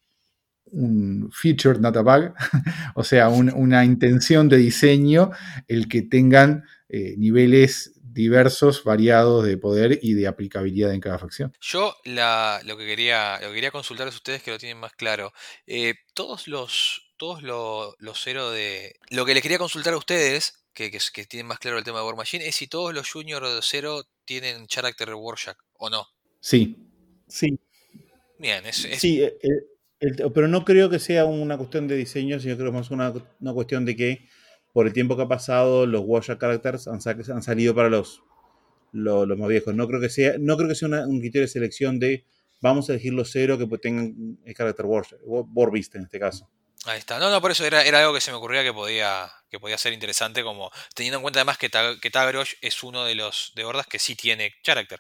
Speaker 4: un feature, not a bug, o sea, un, una intención de diseño, el que tengan eh, niveles diversos, variados de poder y de aplicabilidad en cada facción.
Speaker 2: Yo la, lo, que quería, lo que quería consultar a ustedes que lo tienen más claro. Eh, todos los, todos los, los cero de... Lo que les quería consultar a ustedes, que, que, que tienen más claro el tema de War Machine, es si todos los Junior de cero tienen Character Rorschach o no.
Speaker 4: Sí.
Speaker 3: Sí,
Speaker 2: Bien, es, es...
Speaker 3: sí, el- el- pero no creo que sea una cuestión de diseño, sino creo que es más una, una cuestión de que por el tiempo que ha pasado, los Warjack Characters han, sa- han salido para los, los, los más viejos. No creo que sea, no creo que sea una- un criterio de selección de vamos a elegir los cero que pues tengan el carácter Warjack, Warbeast en este caso.
Speaker 2: Ahí está. No, no, por eso era, era algo que se me ocurría que podía, que podía ser interesante, como teniendo en cuenta además que, Ta- que Tagrosh es uno de los de hordas que sí tiene Character.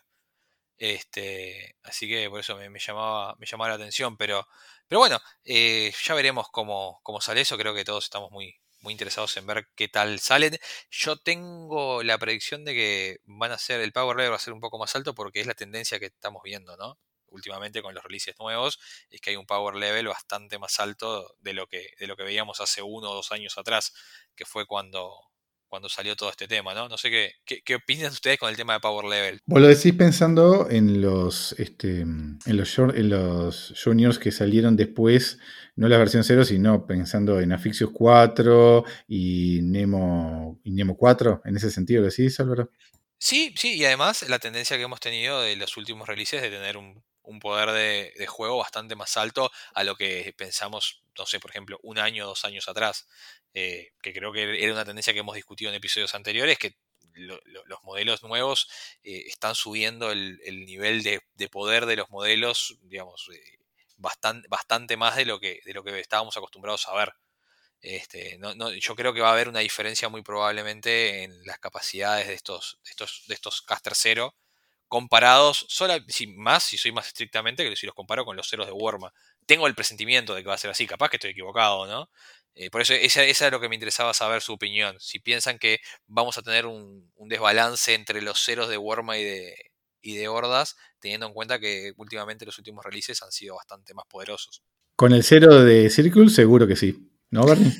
Speaker 2: Este, así que por eso me, me llamaba, me llamaba la atención. Pero, pero bueno, eh, ya veremos cómo, cómo sale eso. Creo que todos estamos muy, muy interesados en ver qué tal salen. Yo tengo la predicción de que van a ser, el power level va a ser un poco más alto porque es la tendencia que estamos viendo, ¿no? Últimamente con los releases nuevos, es que hay un power level bastante más alto de lo que, de lo que veíamos hace uno o dos años atrás, que fue cuando, cuando salió todo este tema, ¿no? No sé qué, qué, qué opinan ustedes con el tema de power level.
Speaker 4: Vos lo decís pensando en los, este, en los, jor- en los juniors que salieron después, no la versión cero, sino pensando en Afixios cuatro y Nemo, y Nemo cuatro, en ese sentido, ¿lo decís, Álvaro?
Speaker 2: Sí, sí, y además la tendencia que hemos tenido de los últimos releases de tener un, un poder de, de juego bastante más alto a lo que pensamos, no sé, por ejemplo, un año o dos años atrás, eh, que creo que era una tendencia que hemos discutido en episodios anteriores, que lo- lo- los modelos nuevos eh, están subiendo el, el nivel de, de poder de los modelos, digamos, eh, bastante, bastante más de lo que, de lo que estábamos acostumbrados a ver. Este, no, no, yo creo que va a haber una diferencia muy probablemente en las capacidades de estos, de estos, de estos caster cero comparados, sola, si, más si soy más estrictamente que si los comparo con los ceros de Warma. Tengo el presentimiento de que va a ser así, capaz que estoy equivocado, ¿no? Eh, por eso esa, esa es lo que me interesaba saber su opinión. Si piensan que vamos a tener un, un desbalance entre los ceros de Warma y de, y de Hordas, teniendo en cuenta que últimamente los últimos releases han sido bastante más poderosos.
Speaker 4: Con el cero de Circle, seguro que sí. ¿No, Bernie?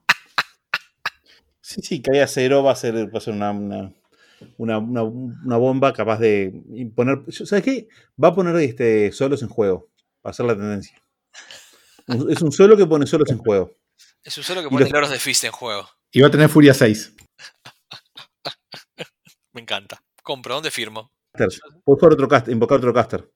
Speaker 3: Sí, sí, que haya cero va a ser, va a ser una, una, una, una- una bomba capaz de poner. ¿Sabes qué? Va a poner este, solos en juego. Va a ser la tendencia. Un- Es un solo que pone solos en juego.
Speaker 2: Es un solo que
Speaker 3: Y
Speaker 2: pone
Speaker 3: los
Speaker 2: loros de Fist en juego.
Speaker 4: Y va a tener Furia seis.
Speaker 2: Me encanta. Compro, ¿dónde firmo?
Speaker 3: casters. Puedes jugar otro caster, invocar otro caster.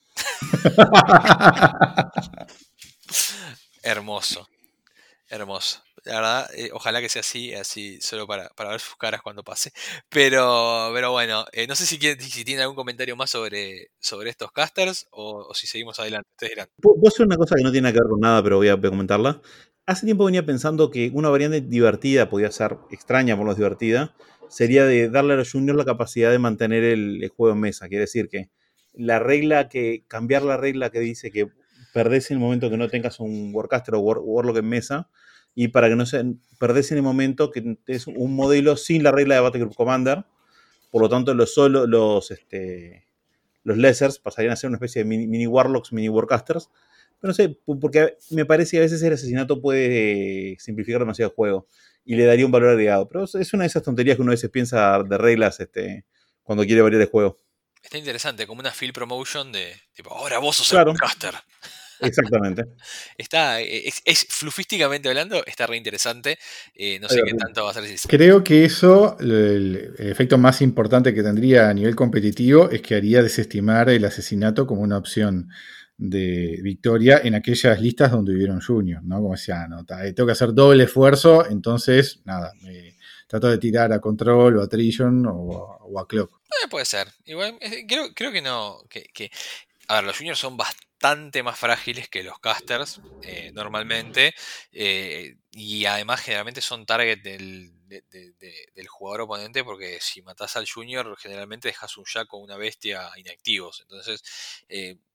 Speaker 2: Hermoso, hermoso. La verdad, eh, ojalá que sea así, así solo para, para ver sus caras cuando pase. Pero, pero bueno, eh, no sé si, quieren, si tienen algún comentario más sobre, sobre estos casters o, o si seguimos adelante. Ustedes dirán.
Speaker 3: Puedo puedo hacer una cosa que no tiene que ver con nada, pero voy a, voy a comentarla. Hace tiempo venía pensando que una variante divertida, podía ser extraña por lo menos divertida, sería de darle a los juniors la capacidad de mantener el, el juego en mesa. Quiere decir que la regla que, cambiar la regla que dice que perdés en el momento que no tengas un Warcaster o War- Warlock en mesa, y para que no se perdés en el momento que es un modelo sin la regla de Battlegroup Commander, por lo tanto los solo los este, los lessers pasarían a ser una especie de mini, mini warlocks, mini warcasters. Pero no sé, porque me parece que a veces el asesinato puede simplificar demasiado el juego y le daría un valor agregado. Pero es una de esas tonterías que uno a veces piensa de reglas este, cuando quiere variar el juego.
Speaker 2: Está interesante, como una field promotion de tipo, ahora vos sos
Speaker 3: Claro.
Speaker 2: el caster.
Speaker 3: Exactamente.
Speaker 2: Está, es, es flufísticamente hablando, está re interesante. Eh, no sé qué tanto va a ser si.
Speaker 4: Creo que eso, el, el efecto más importante que tendría a nivel competitivo es que haría desestimar el asesinato como una opción de victoria en aquellas listas donde hubieron Junior, ¿no? Como decía, no, tengo que hacer doble esfuerzo, entonces, nada, me trato de tirar a Control o a Trillion o, o a Clock.
Speaker 2: Eh, puede ser. Igual, eh, creo, creo que no. Que, que, a ver, los juniors son bastante más frágiles que los casters, eh, normalmente. Eh, y además, generalmente son target del, de, de, de, del jugador oponente, porque si matás al junior, generalmente dejas un jack o una bestia inactivos. Entonces, eh,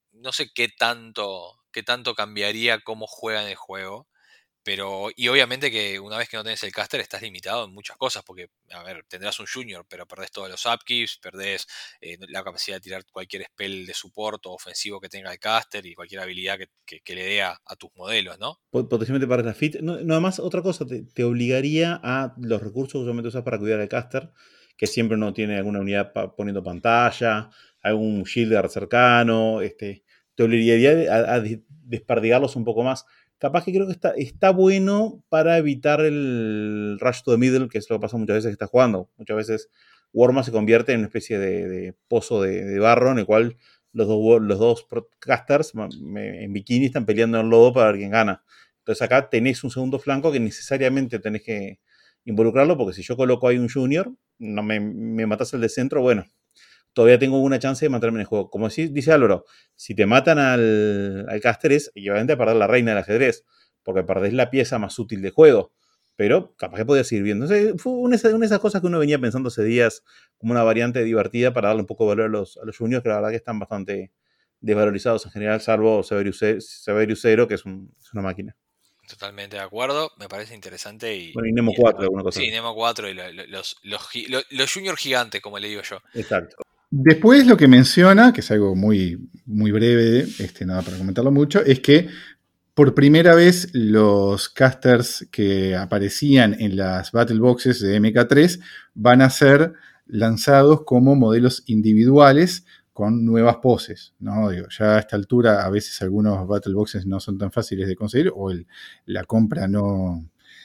Speaker 2: no sé qué tanto, qué tanto cambiaría cómo juegan el juego. Pero, y obviamente que una vez que no tenés el caster estás limitado en muchas cosas, porque, a ver, tendrás un junior, pero perdés todos los upkeeps, perdés eh, la capacidad de tirar cualquier spell de support o ofensivo que tenga el caster y cualquier habilidad que, que- que le dé a, a tus modelos, ¿no?
Speaker 3: Pot- Potencialmente para la fit. No, no, además, otra cosa, te, te obligaría a los recursos que usualmente usas para cuidar al caster, que siempre uno tiene alguna unidad pa- poniendo pantalla, algún shielder cercano, este, te obligaría a, a dis- desperdigarlos un poco más. Capaz que creo que está, está bueno para evitar el rush to the middle, que es lo que pasa muchas veces que estás jugando. Muchas veces Warma se convierte en una especie de, de pozo de, de barro en el cual los dos, los dos casters ma- me- en bikini están peleando en el lodo para ver quién gana. Entonces acá tenés un segundo flanco que necesariamente tenés que involucrarlo, porque si yo coloco ahí un junior, no me, me matas el de centro, bueno, todavía tengo una chance de matarme en el juego. Como si- dice Álvaro, si te matan al, al caster es equivalente a perder la reina del ajedrez, porque perdés la pieza más útil del juego. Pero capaz que podía seguir viendo. Entonces, fue una, de esas cosas que uno venía pensando hace días como una variante divertida para darle un poco de valor a los, a los juniors, que la verdad que están bastante desvalorizados en general, salvo Severius, Severius Zero, que es, un- es una máquina.
Speaker 2: Totalmente de acuerdo, me parece interesante y,
Speaker 3: Bueno, y Nemo
Speaker 2: y está
Speaker 3: cuatro,
Speaker 2: bueno.
Speaker 3: alguna cosa
Speaker 2: Sí,
Speaker 3: así.
Speaker 2: Nemo cuatro y lo- lo- los, los, gi- lo- los junior gigantes, como le digo yo.
Speaker 3: Exacto.
Speaker 4: Después lo que menciona, que es algo muy, muy breve, este, nada para comentarlo mucho, es que por primera vez los casters que aparecían en las Battle Boxes de M K tres van a ser lanzados como modelos individuales con nuevas poses, ¿no? Digo, ya a esta altura a veces algunos Battle Boxes no son tan fáciles de conseguir o el- la compra no,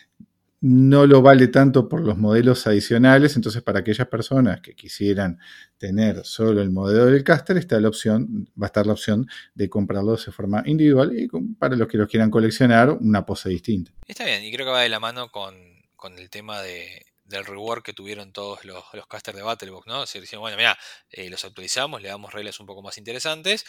Speaker 4: no lo vale tanto por los modelos adicionales, entonces para aquellas personas que quisieran tener solo el modelo del caster, está la opción, va a estar la opción de comprarlos de forma individual y con- para los que los quieran coleccionar, una pose distinta.
Speaker 2: Está bien, y creo que va de la mano con, con el tema de, del reward que tuvieron todos los, los casters de Battlebox, ¿no? Se decían, bueno, mira, los actualizamos, le damos reglas un poco más interesantes,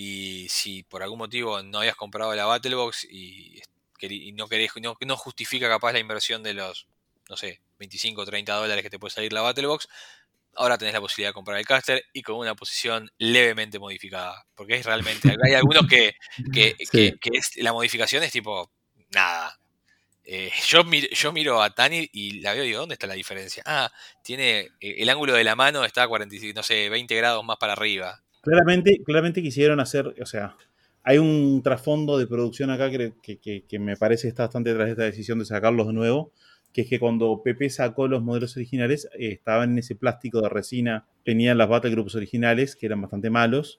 Speaker 2: y si por algún motivo no habías comprado la Battlebox y, queri- y no querés, no, no justifica capaz la inversión de los, no sé, veinticinco o treinta dólares que te puede salir la Battlebox, ahora tenés la posibilidad de comprar el caster y con una posición levemente modificada. Porque es realmente. Hay algunos que, que,
Speaker 4: Sí.
Speaker 2: que, que es, la modificación es tipo. Nada. Eh, yo, miro, yo miro a Tani y la veo y digo, ¿dónde está la diferencia? Ah, tiene. eh, el ángulo de la mano está a cuarenta, y- no sé, veinte grados más para arriba.
Speaker 3: Claramente, claramente quisieron hacer, o sea, hay un trasfondo de producción acá que, que, que- que me parece que está bastante detrás de esta decisión de sacarlos de nuevo, que es que cuando Pepe sacó los modelos originales, eh, estaban en ese plástico de resina, tenían las Battle Groups originales, que eran bastante malos,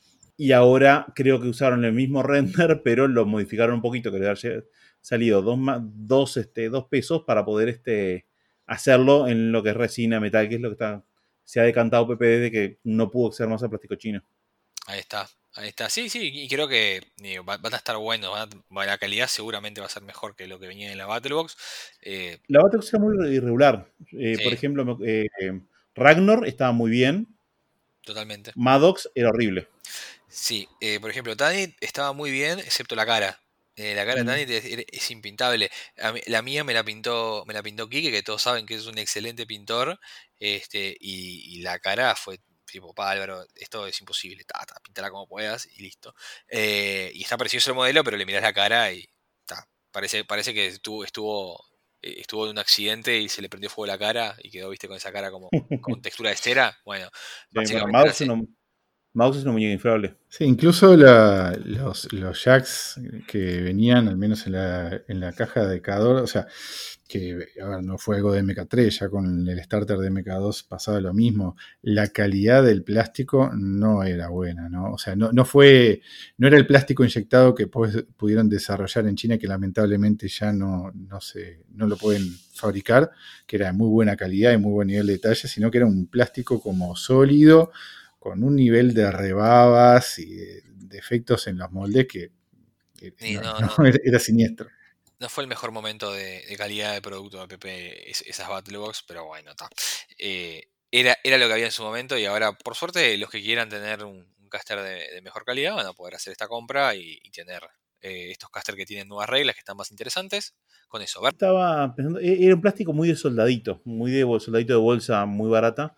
Speaker 3: y ahora creo que usaron el mismo render, pero lo modificaron un poquito, que le ha salido dos, ma- dos, este, dos pesos para poder este, hacerlo en lo que es resina, metal, que es lo que está, se ha decantado Pepe desde que no pudo ser más al plástico chino.
Speaker 2: Ahí está. Ahí está. Sí, sí, y creo que digo, va- van a estar buenos. van a- va- la calidad seguramente va a ser mejor que lo que venía en la Battlebox. Eh,
Speaker 3: La Batroc era muy irregular. Eh, por
Speaker 2: sí,
Speaker 3: ejemplo, eh, Ragnar estaba muy bien.
Speaker 2: totalmente.
Speaker 3: Maddox era horrible.
Speaker 2: Sí, eh, por ejemplo, Tanit estaba muy bien, excepto la cara. Eh, la cara de
Speaker 3: Mm.
Speaker 2: Tanit es, es- es impintable. A mí- la mía me la pintó, me la pintó Quique, que todos saben que es un excelente pintor. Este, y, y la cara fue tipo, pa, Álvaro, esto es imposible, ta, ta, pintala como puedas y listo. Eh, y está precioso el modelo, pero le mirás la cara y ta, parece, parece que estuvo, estuvo, eh, estuvo en un accidente y se le prendió fuego la cara y quedó, viste, con esa cara como con textura de cera. Bueno,
Speaker 3: Sí, bueno,
Speaker 2: básicamente era
Speaker 3: Maddox,
Speaker 2: así.
Speaker 3: no, Maddox es una muñeca inflable.
Speaker 4: Sí, incluso la- los, los jacks que venían, al menos en la, en la caja de Cador, o sea, que a ver, no fue algo de M K tres, ya con el starter de M K dos pasaba lo mismo. La calidad del plástico no era buena, ¿no? O sea, no, no fue, no era el plástico inyectado que pues, pudieron desarrollar en China, que lamentablemente ya no, no, se, no lo pueden fabricar, que era de muy buena calidad y muy buen nivel de detalle, sino que era un plástico como sólido, con un nivel de rebabas y de defectos en los moldes que, que
Speaker 2: Y
Speaker 4: no,
Speaker 2: no,
Speaker 4: no,
Speaker 2: no,
Speaker 4: era, era siniestro.
Speaker 2: no fue el mejor momento de, de calidad de producto de Pepe es- esas Battlebox, pero bueno, está. Eh, era, era lo que había en su momento y ahora, por suerte, los que quieran tener un, un caster de, de mejor calidad van a poder hacer esta compra y, y tener eh, estos casters que tienen nuevas reglas, que están más interesantes. Con eso, ver.
Speaker 3: Estaba pensando, e- era un plástico muy de soldadito, muy de bol- soldadito de bolsa, muy barata.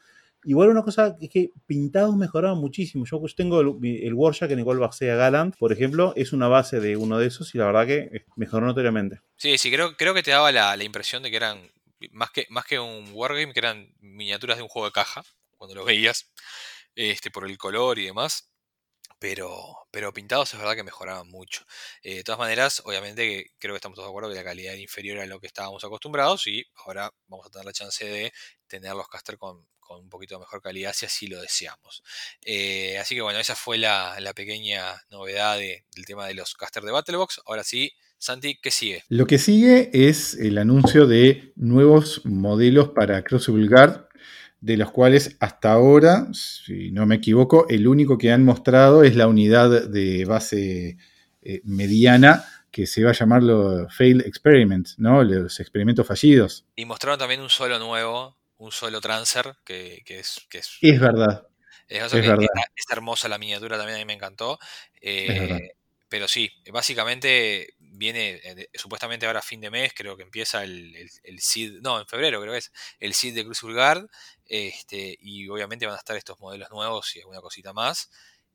Speaker 3: Igual una cosa es que pintados mejoraban muchísimo. Yo pues, tengo el, el Warjack en el cual basé a Galant, por ejemplo, es una base de uno de esos y la verdad que mejoró notoriamente.
Speaker 2: Sí, sí, creo, creo que te daba la, la impresión de que eran, más que, más que un wargame, que eran miniaturas de un juego de caja, cuando los veías, este, por el color y demás. Pero, pero pintados es verdad que mejoraban mucho. Eh, de todas maneras, obviamente que creo que estamos todos de acuerdo que la calidad era inferior a lo que estábamos acostumbrados y ahora vamos a tener la chance de tener los caster con, con un poquito de mejor calidad si así lo deseamos. Eh, así que bueno, esa fue la, la pequeña novedad de- del tema de los casters de Battlebox. Ahora sí, Santi, ¿qué sigue?
Speaker 4: Lo que sigue es el anuncio de nuevos modelos para Crucible Guard, de los cuales hasta ahora, si no me equivoco, el único que han mostrado es la unidad de base eh, mediana que se va a llamar los Failed Experiments, ¿no? Los experimentos fallidos.
Speaker 2: Y mostraron también un solo nuevo, un solo Transer, que, que es, que es
Speaker 4: Es verdad,
Speaker 2: Es eso
Speaker 4: es
Speaker 2: que
Speaker 4: verdad,
Speaker 2: está, está hermosa la miniatura, también a mí me encantó.
Speaker 4: es verdad.
Speaker 2: Eh, pero sí, básicamente viene, eh, de- supuestamente ahora a fin de mes, creo que empieza el, el, el seed, no, en febrero creo que es, el seed de Crucible Guard. Este, y obviamente van a estar estos modelos nuevos y alguna cosita más.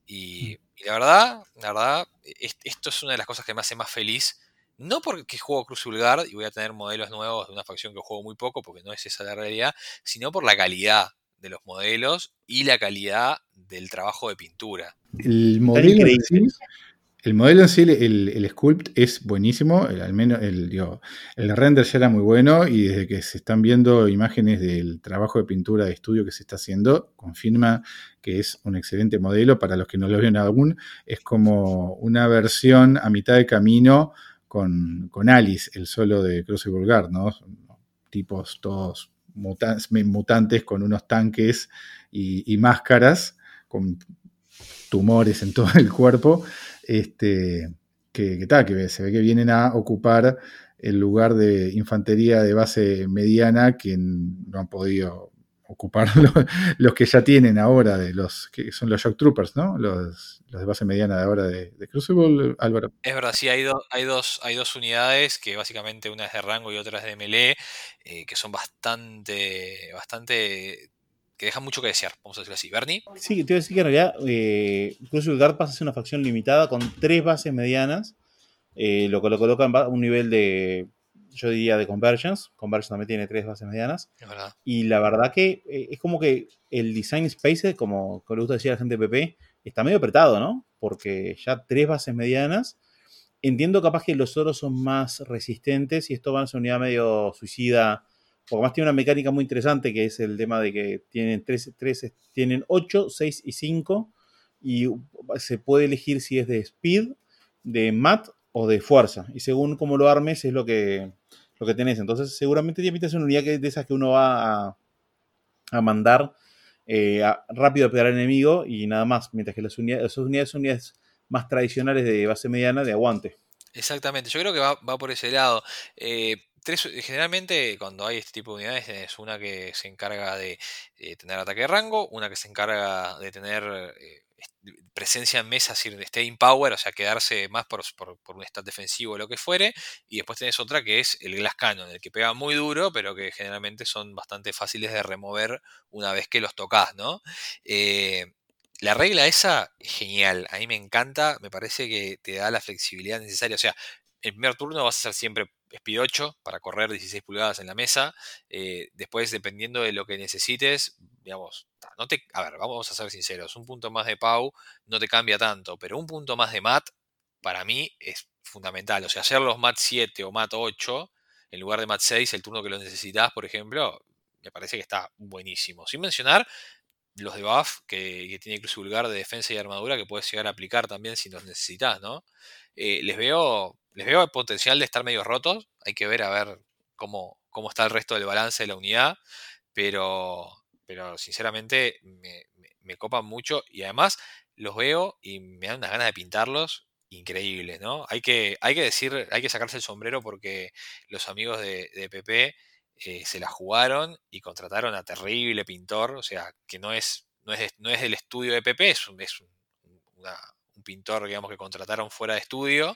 Speaker 2: Y, y la verdad, la verdad, es- esto es una de las cosas que me hace más feliz. No porque juego Crucible Guard y voy a tener modelos nuevos de una facción que juego muy poco, porque no es esa la realidad, sino por la calidad de los modelos y la calidad del trabajo de pintura.
Speaker 4: El
Speaker 3: Están
Speaker 4: modelo en sí,
Speaker 3: increíbles.
Speaker 4: el modelo en sí, el, el sculpt es buenísimo, el, al menos el, digo, el render ya era muy bueno y desde que se están viendo imágenes del trabajo de pintura de estudio que se está haciendo, confirma que es un excelente modelo. Para los que no lo vieron aún, es como una versión a mitad de camino con, con Alice, el solo de Crucible Guard, ¿no? Son tipos todos mutantes, mutantes con unos tanques y, y máscaras, con tumores en todo el cuerpo, este, que, que, ta, que se ve que vienen a ocupar el lugar de infantería de base mediana que no han podido ocupar los, los que ya tienen ahora, de los que son los Shock Troopers, ¿no? Los, los de base mediana de ahora de, de Crucible, Álvaro.
Speaker 2: Es verdad, sí, hay, do- hay, dos, hay dos unidades, que básicamente una es de rango y otra es de melee, eh, que son bastante, bastante, que dejan mucho que desear, vamos a decirlo así. Bernie,
Speaker 3: Sí, te iba a decir que en realidad eh, Crucible Guard pasa a ser una facción limitada con tres bases medianas, eh, lo que lo coloca a un nivel de, yo diría, de Convergence. Convergence también tiene tres bases medianas.
Speaker 2: es verdad.
Speaker 3: Y la verdad que eh, es como que el design space, como, como le gusta decir a la gente de P P, está medio apretado, ¿no? Porque ya tres bases medianas. Entiendo capaz que los otros son más resistentes y esto va a ser una unidad medio suicida. Porque además tiene una mecánica muy interesante que es el tema de que tienen tres, tres, tienen ocho, seis y cinco. Y se puede elegir si es de speed, de mat o de fuerza. Y según cómo lo armes es lo que, lo que tenés. Entonces seguramente tiene pinta de ser una unidad que, de esas que uno va a, a mandar eh, a, rápido a pegar al enemigo y nada más. Mientras que las unidades, esas unidades son unidades más tradicionales de base mediana de aguante.
Speaker 2: Exactamente, yo creo que va, va por ese lado. Eh, tres, generalmente cuando hay este tipo de unidades es una que se encarga de eh, tener ataque de rango, una que se encarga de tener eh, est- presencia en mesa, es decir, de staying power, o sea, quedarse más por, por, por un stat defensivo o lo que fuere, y después tenés otra que es el Glass Cannon, el que pega muy duro, pero que generalmente son bastante fáciles de remover una vez que los tocas, ¿no? Eh, la regla esa es genial, a mí me encanta, me parece que te da la flexibilidad necesaria. O sea, el primer turno vas a hacer siempre Speed ocho para correr dieciséis pulgadas en la mesa. Eh, después, dependiendo de lo que necesites, digamos, no te, a ver, vamos a ser sinceros, un punto más de Pau no te cambia tanto, pero un punto más de Mat para mí es fundamental. O sea, hacer los Mat siete o Mat ocho en lugar de Mat seis el turno que lo necesitas, por ejemplo, me parece que está buenísimo. Sin mencionar los debuff que, que tiene Cruz Vulgar de defensa y armadura que puedes llegar a aplicar también si los necesitas, ¿no? Eh, les veo les veo el potencial de estar medio rotos. Hay que ver a ver cómo, cómo está el resto del balance de la unidad. Pero, pero sinceramente me, me, me copan mucho. Y además los veo y me dan unas ganas de pintarlos increíbles, ¿no? Hay que, hay que decir, hay que sacarse el sombrero porque los amigos de, de P P eh, se la jugaron y contrataron a terrible pintor, o sea, que no es, no es, no es del estudio de P P, es un, es un, una- un pintor, digamos, que contrataron fuera de estudio,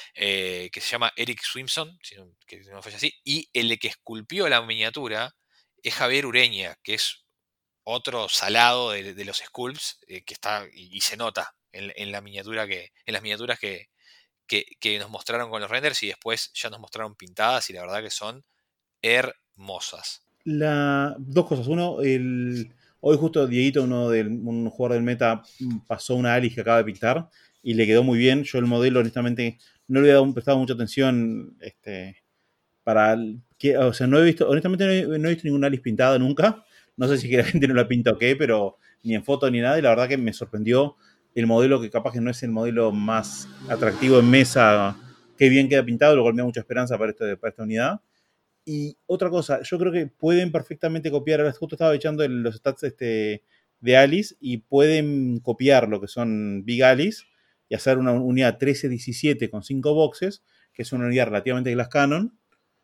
Speaker 2: eh, que se llama Eric Swimson, si no, que no fue así, y el que esculpió la miniatura es Javier Ureña, que es otro salado de, de los sculpts eh, que está y, y se nota en, en la miniatura que, en las miniaturas que, que, que nos mostraron con los renders y después ya nos mostraron pintadas y la verdad que son hermosas.
Speaker 3: La, dos cosas. Uno, el, hoy justo Dieguito, uno del, un jugador del meta, pasó una Alice que acaba de pintar y le quedó muy bien. Yo el modelo, honestamente, no le había prestado mucha atención. Este, para que, o sea, no he visto, honestamente no he, no he visto ninguna Alice pintada nunca. No sé si que la gente no la pinta o qué, pero ni en foto ni nada. Y la verdad que me sorprendió el modelo, que capaz que no es el modelo más atractivo en mesa. Qué bien queda pintado, lo cual me da mucha esperanza para, esto, para esta unidad. Y otra cosa, yo creo que pueden perfectamente copiar, ahora justo estaba echando los stats este, de Alice, y pueden copiar lo que son Big Alice y hacer una unidad trece diecisiete con cinco boxes, que es una unidad relativamente glass cannon,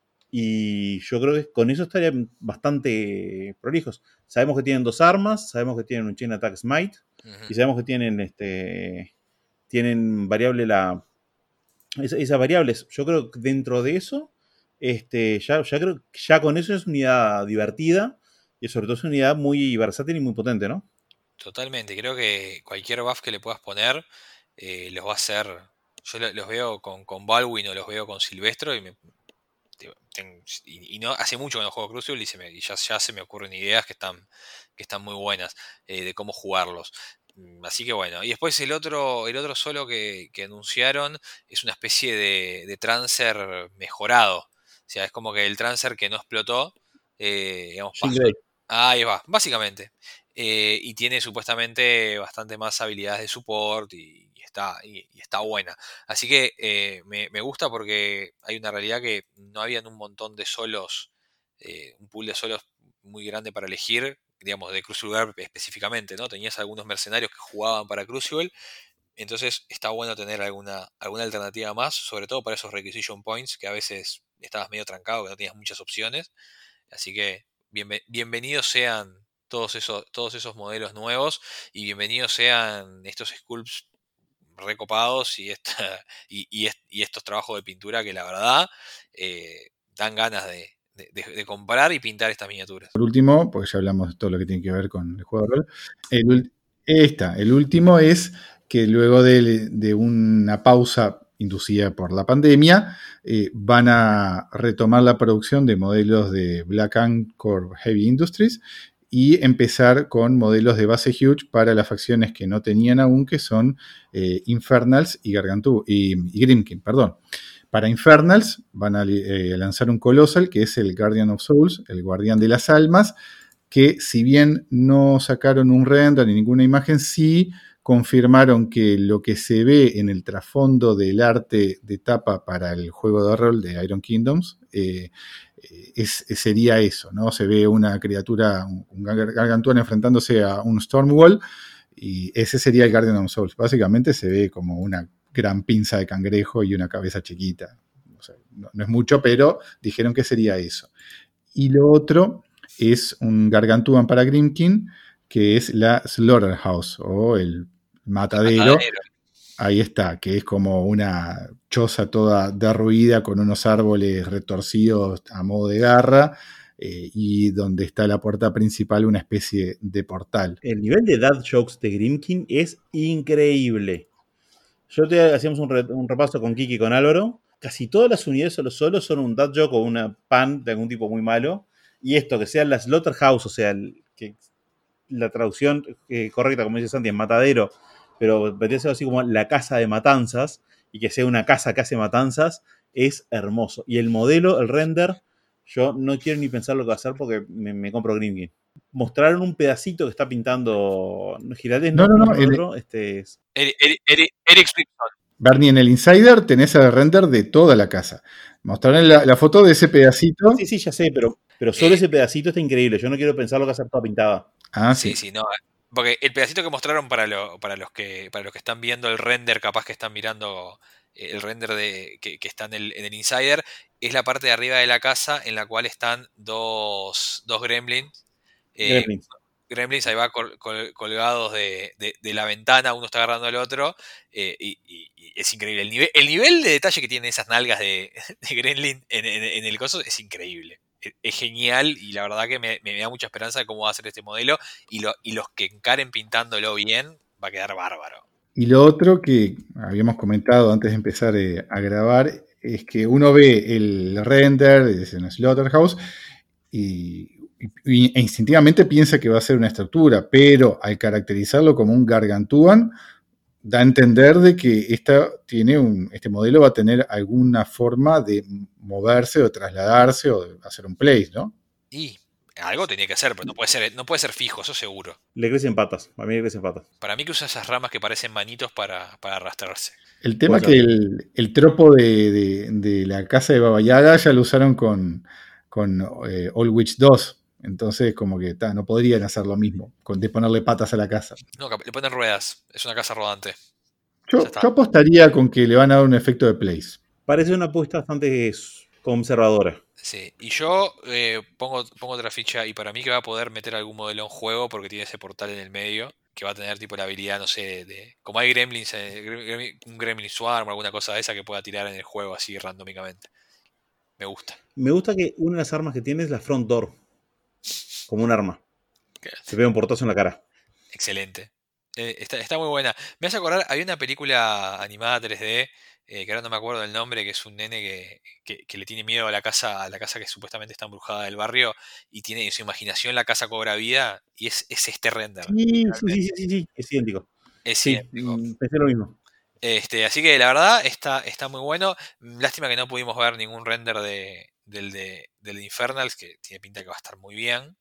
Speaker 3: y yo creo que con eso estarían bastante prolijos. Sabemos que tienen dos armas, sabemos que tienen un Chain Attack Smite, uh-huh. y sabemos que tienen este tienen variable la esas esa variables. Yo creo que dentro de eso Este, ya, ya creo que ya con eso es una unidad divertida y sobre todo es una unidad muy versátil y muy potente, ¿no?
Speaker 2: Totalmente, creo que cualquier buff que le puedas poner eh, los va a hacer. Yo los veo con, con Baldwin o los veo con Silvestro y, me, ten, y, y no hace mucho que no juego Crucible y, se me, y ya, ya se me ocurren ideas que están, que están muy buenas eh, de cómo jugarlos. Así que bueno, y después el otro, el otro solo que, que anunciaron es una especie de, de Trancer mejorado. O sea, es como que el Trancer que no explotó, eh, digamos, pasó. Ahí va, básicamente. Eh, y tiene supuestamente bastante más habilidades de support y, y, está, y, y está buena. Así que eh, me, me gusta porque hay una realidad que no habían un montón de solos, eh, un pool de solos muy grande para elegir, digamos, de Crucible específicamente, ¿no? Tenías algunos mercenarios que jugaban para Crucible. Entonces está bueno tener alguna, alguna alternativa más, sobre todo para esos requisition points que a veces estabas medio trancado, que no tenías muchas opciones. Así que bienve, bienvenidos sean todos esos, todos esos modelos nuevos y bienvenidos sean estos sculpts recopados y, esta, y, y, y estos trabajos de pintura que la verdad eh, dan ganas de, de, de, de comprar y pintar estas miniaturas.
Speaker 4: Por último, porque ya hablamos de todo lo que tiene que ver con el juego de rol, el, esta, el último es que luego de, de una pausa inducida por la pandemia, eh, van a retomar la producción de modelos de Black Anchor Heavy Industries y empezar con modelos de base huge para las facciones que no tenían aún, que son eh, Infernals y, Gargantú, y, y Grymkin, perdón. Para Infernals van a eh, lanzar un Colossal, que es el Guardian of Souls, el guardián de las almas, que si bien no sacaron un render ni ninguna imagen, sí confirmaron que lo que se ve en el trasfondo del arte de tapa para el juego de rol de Iron Kingdoms eh, es, sería eso, ¿no? Se ve una criatura, un gargantuan enfrentándose a un Stormwall y ese sería el Guardian of Souls. Básicamente se ve como una gran pinza de cangrejo y una cabeza chiquita. O sea, no, no es mucho, pero dijeron que sería eso. Y lo otro es un Gargantuan para Grymkin, que es la Slaughterhouse o el matadero. matadero. Ahí está, que es como una choza toda derruida con unos árboles retorcidos a modo de garra eh, y donde está la puerta principal una especie de portal.
Speaker 3: El nivel de dad jokes de Grymkin es increíble. Yo te hacíamos un, re, un repaso con Kiki y con Álvaro. Casi todas las unidades solo solo son un dad joke o una pan de algún tipo muy malo. Y esto, que sea la Slaughterhouse, o sea, el, que la traducción eh, correcta, como dice Santi, es matadero, pero vendría ser así como la casa de matanzas, y que sea una casa que hace matanzas, es hermoso. Y el modelo, el render, yo no quiero ni pensar lo que va a hacer porque me, me compro Grymkin. Mostraron un pedacito que está pintando Giraldez,
Speaker 4: no, no, no, no
Speaker 3: el, otro, este es...
Speaker 2: Eric, Eric, Eric Flipson.
Speaker 4: Bernie, en el Insider tenés el render de toda la casa. Mostraron la, la foto de ese pedacito.
Speaker 3: Sí, sí, ya sé, pero, pero solo eh, ese pedacito está increíble. Yo no quiero pensar lo que va a ser toda pintada.
Speaker 4: Ah,
Speaker 2: sí,
Speaker 4: sí,
Speaker 2: sí, no. Porque el pedacito que mostraron para, lo, para, los que, para los que están viendo el render, capaz que están mirando el render de, que, que está en el, en el Insider, es la parte de arriba de la casa en la cual están dos, dos gremlins. Eh,
Speaker 3: gremlins.
Speaker 2: Gremlins ahí va col, col, colgados de, de, de la ventana, uno está agarrando al otro, eh, y, y, y es increíble. El nivel, el nivel de detalle que tienen esas nalgas de, de Gremlin en, en, en el coso es increíble. es genial y la verdad que me, me da mucha esperanza de cómo va a ser este modelo y, lo, y los que encaren pintándolo bien va a quedar bárbaro.
Speaker 4: Y lo otro que habíamos comentado antes de empezar eh, a grabar es que uno ve el render, es una Slaughterhouse, y, y, e instintivamente piensa que va a ser una estructura, pero al caracterizarlo como un Gargantuan, da a entender de que esta tiene un, este modelo va a tener alguna forma de moverse o trasladarse o de hacer un place, ¿no?
Speaker 2: Y algo tenía que hacer, pero no puede ser, no puede ser fijo, eso seguro.
Speaker 3: Le crecen patas, a mí le crecen patas.
Speaker 2: Para mí que usa esas ramas que parecen manitos para, para arrastrarse.
Speaker 4: El tema es que el, el tropo de, de, de la casa de Baba Yaga ya lo usaron con, con eh, All Witch dos. Entonces, como que ta, no podrían hacer lo mismo, con, de ponerle patas a la casa.
Speaker 2: No, le ponen ruedas, es una casa rodante.
Speaker 4: Yo, yo apostaría con que le van a dar un efecto de place.
Speaker 3: Parece una apuesta bastante conservadora.
Speaker 2: Sí, y yo eh, pongo, pongo otra ficha y para mí que va a poder meter algún modelo en juego porque tiene ese portal en el medio, que va a tener tipo la habilidad, no sé, de como hay gremlins, eh, un gremlin swarm o alguna cosa de esa que pueda tirar en el juego así randómicamente. Me gusta.
Speaker 3: Me gusta que una de las armas que tiene es la front door. Como un arma. Se ve un portazo en la cara.
Speaker 2: Excelente. Eh, está, está muy buena. Me hace acordar, había una película animada tres D, eh, que ahora no me acuerdo del nombre, que es un nene que, que, que le tiene miedo a la casa, a la casa que supuestamente está embrujada del barrio, y tiene en su imaginación la casa cobra vida, y es, es este render.
Speaker 3: Sí, sí, sí, sí, sí, sí, es idéntico.
Speaker 2: Es
Speaker 3: sí,
Speaker 2: idéntico.
Speaker 3: Pensé lo mismo.
Speaker 2: Este, así que la verdad está, está muy bueno. Lástima que no pudimos ver ningún render de, del, de, del Infernals, que tiene pinta que va a estar muy bien.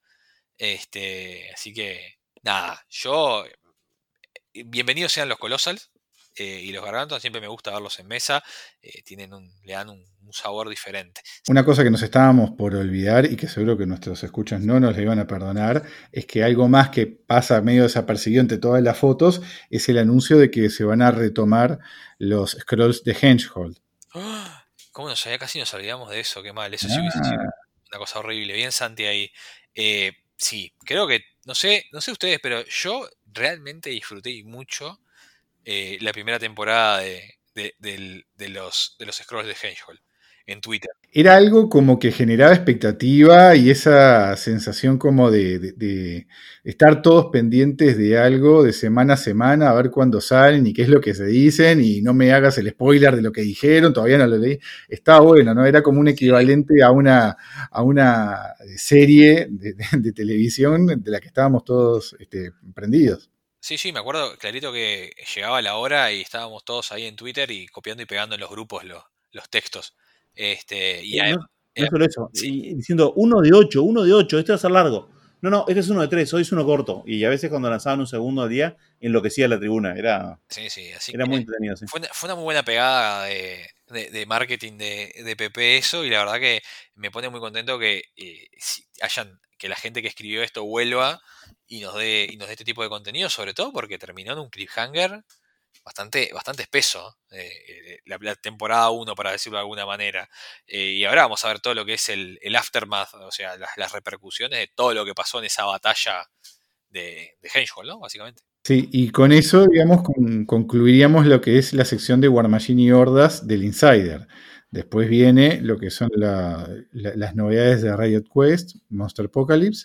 Speaker 2: Este, así que, nada, yo... Bienvenidos sean los Colossals eh, y los Gargantuan, siempre me gusta verlos en mesa, eh, tienen un, le dan un, un sabor diferente.
Speaker 4: Una cosa que nos estábamos por olvidar y que seguro que nuestros escuchas no nos le iban a perdonar, es que algo más que pasa medio desapercibido entre todas las fotos es el anuncio de que se van a retomar los scrolls de Hengehold.
Speaker 2: ¿Cómo nos sabía? Casi nos olvidamos de eso, qué mal, eso sí hubiese sido una cosa horrible, bien Santi ahí. Eh, sí, creo que, no sé, no sé ustedes, pero yo realmente disfruté mucho eh, la primera temporada de, de, de, de, los, de los scrolls de Hengehold en Twitter.
Speaker 4: Era algo como que generaba expectativa y esa sensación como de, de, de estar todos pendientes de algo de semana a semana, a ver cuándo salen y qué es lo que se dicen, y no me hagas el spoiler de lo que dijeron, todavía no lo leí. Estaba bueno, ¿no? Era como un equivalente a una, a una serie de, de, de televisión de la que estábamos todos este, prendidos.
Speaker 2: Sí, sí, me acuerdo clarito que llegaba la hora y estábamos todos ahí en Twitter y copiando y pegando en los grupos los, los textos. Este, y
Speaker 3: no,
Speaker 2: además,
Speaker 3: no solo eso, sí. y diciendo uno de ocho, uno de ocho, este va a ser largo. No, no, este es uno de tres, hoy es uno corto. Y a veces cuando lanzaban un segundo al día, enloquecía la tribuna. Era,
Speaker 2: sí, sí, así
Speaker 3: era
Speaker 2: que
Speaker 3: muy entretenido. Sí.
Speaker 2: Fue, una, fue una muy buena pegada de, de, de marketing de, de P P eso, y la verdad que me pone muy contento que eh, si hayan, que la gente que escribió esto vuelva y nos dé, y nos dé este tipo de contenido, sobre todo porque terminó en un cliffhanger bastante, bastante espeso, eh, la, la temporada uno, para decirlo de alguna manera. Eh, y ahora vamos a ver todo lo que es el, el aftermath, o sea, las, las repercusiones de todo lo que pasó en esa batalla de, de Hengehold, ¿no? Básicamente.
Speaker 4: Sí, y con eso, digamos, con, concluiríamos lo que es la sección de War Machine y Hordas del Insider. Después viene lo que son la, la, las novedades de Riot Quest, Monster Apocalypse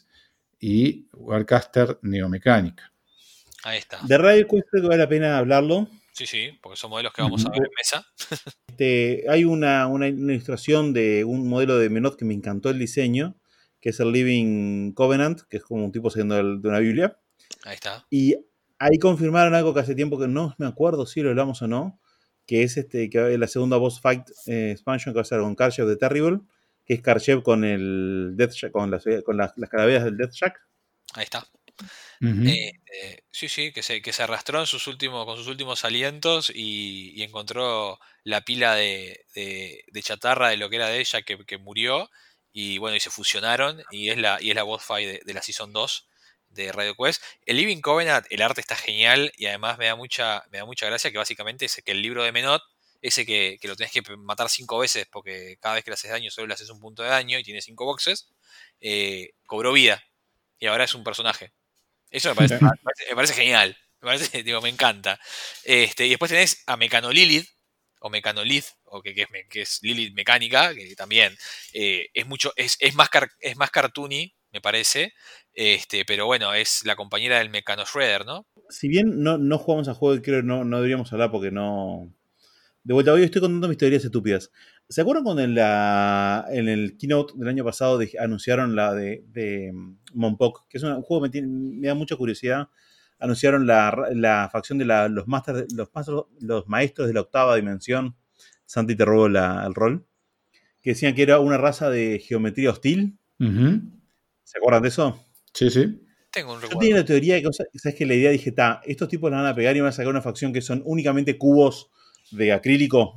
Speaker 4: y Warcaster Neomecánica.
Speaker 2: Ahí está.
Speaker 3: De Riot Quest creo que vale la pena hablarlo.
Speaker 2: Sí, sí, porque son modelos que vamos a ver en mesa.
Speaker 3: Este, hay una, una, una ilustración de un modelo de Menot que me encantó el diseño, que es el Living Covenant, que es como un tipo saliendo de una Biblia.
Speaker 2: Ahí está.
Speaker 3: Y ahí confirmaron algo que hace tiempo que no me acuerdo si lo hablamos o no, que es este que la segunda boss fight eh, expansion que va a ser con Karchev de Terrible, que es Karchev con el Death Shack, con las, con las, las calaveras del Death Shack.
Speaker 2: Ahí está.
Speaker 4: Uh-huh.
Speaker 2: Eh, eh, sí, sí, que se, que se arrastró en sus últimos, con sus últimos alientos y, y encontró la pila de, de, de chatarra de lo que era de ella que, que murió. Y bueno, y se fusionaron y es la, y es la boss fight de, de la Season dos de Riot Quest. El Living Covenant, el arte está genial y además me da mucha, me da mucha gracia que básicamente es que el libro de Menot, ese que, que lo tenés que matar cinco veces porque cada vez que le haces daño solo le haces un punto de daño y tiene cinco boxes, eh, cobró vida y ahora es un personaje. Eso me parece, me parece, me parece genial. Me parece, digo, me encanta. Este, y después tenés a Mecano Lilith, o Mecanolith, o que, que, es, que es Lilith mecánica, que también eh, es mucho, es, es, más car, es más cartoony, me parece, este, pero bueno, es la compañera del Mecano Shredder, ¿no?
Speaker 3: Si bien no, no jugamos a juego, creo que no, no deberíamos hablar porque no... De vuelta, hoy estoy contando mis teorías estúpidas. ¿Se acuerdan cuando en, la, en el keynote del año pasado de, anunciaron la de, de Monpok? Que es un juego que me, tiene, me da mucha curiosidad. Anunciaron la, la facción de la, los, master, los, los maestros de la octava dimensión. Santi te robó la, el rol. Que decían que era una raza de geometría hostil.
Speaker 4: Uh-huh.
Speaker 3: ¿Se acuerdan de eso?
Speaker 4: Sí, sí.
Speaker 2: Tengo un recuerdo.
Speaker 3: Yo tenía la teoría de que, ¿sabes qué? La idea dije, ta, estos tipos la van a pegar y van a sacar una facción que son únicamente cubos de acrílico.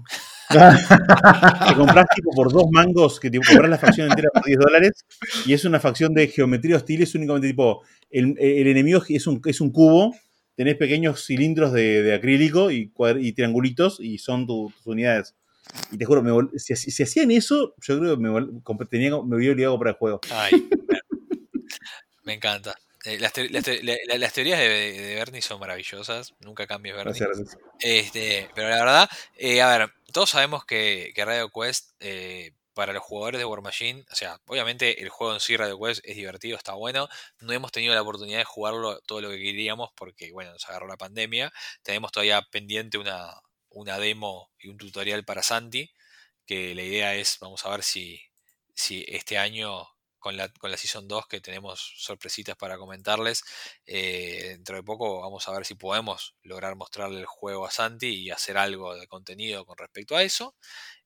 Speaker 3: Que compras tipo por dos mangos, que tipo, compras la facción entera por diez dólares y es una facción de geometría hostil, es únicamente tipo, el, el enemigo es un, es un cubo, tenés pequeños cilindros de, de acrílico y, y triangulitos y son tu, tus unidades. Y te juro, me, si, si hacían eso, yo creo que me, tenía, me hubiera obligado para el juego.
Speaker 2: Ay, me encanta. Eh, las, te, las, te, la, las teorías de, de Bernie son maravillosas. Nunca cambies, Bernie.
Speaker 3: Gracias, gracias.
Speaker 2: Este, pero la verdad, eh, a ver, todos sabemos que, que Radio Quest, eh, para los jugadores de War Machine, o sea, obviamente el juego en sí, Radio Quest, es divertido, está bueno. No hemos tenido la oportunidad de jugarlo todo lo que queríamos porque, bueno, nos agarró la pandemia. Tenemos todavía pendiente una, una demo y un tutorial para Santi, que la idea es, vamos a ver si, si este año... Con la, con la Season dos, que tenemos sorpresitas para comentarles. Eh, dentro de poco vamos a ver si podemos lograr mostrarle el juego a Santi y hacer algo de contenido con respecto a eso.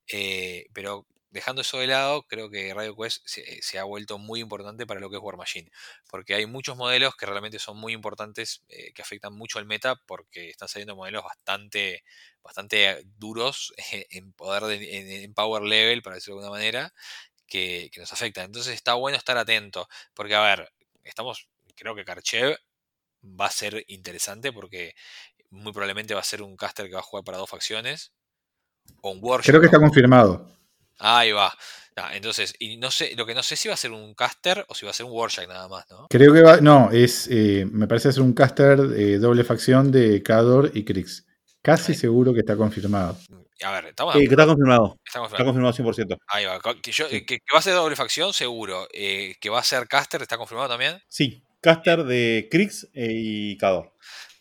Speaker 2: Eh, pero dejando eso de lado, creo que Radio Quest se, se ha vuelto muy importante para lo que es War Machine. Porque hay muchos modelos que realmente son muy importantes, eh, que afectan mucho al meta, porque están saliendo modelos bastante, bastante duros eh, en poder, de, en, en power level, para decirlo de alguna manera. Que, que nos afecta. Entonces está bueno estar atento. Porque, a ver, estamos. Creo que Karchev va a ser interesante porque muy probablemente va a ser un caster que va a jugar para dos facciones. O un Warship.
Speaker 4: Creo que está confirmado.
Speaker 2: Ahí va. Ah, entonces, y no sé, lo que no sé si va a ser un caster o si va a ser un Warship nada más, ¿no?
Speaker 4: Creo que va. No, es. Eh, me parece ser un caster eh, doble facción de Khador y Krix. Casi Ahí. Seguro que está confirmado.
Speaker 2: A ver, estamos.
Speaker 3: Eh, que está confirmado.
Speaker 2: Está confirmado.
Speaker 3: Está confirmado cien por ciento.
Speaker 2: Ahí va. Que, yo, sí. que, que va a ser doble facción, seguro. Eh, que va a ser caster, ¿está confirmado también?
Speaker 3: Sí, caster de Krix y Khador.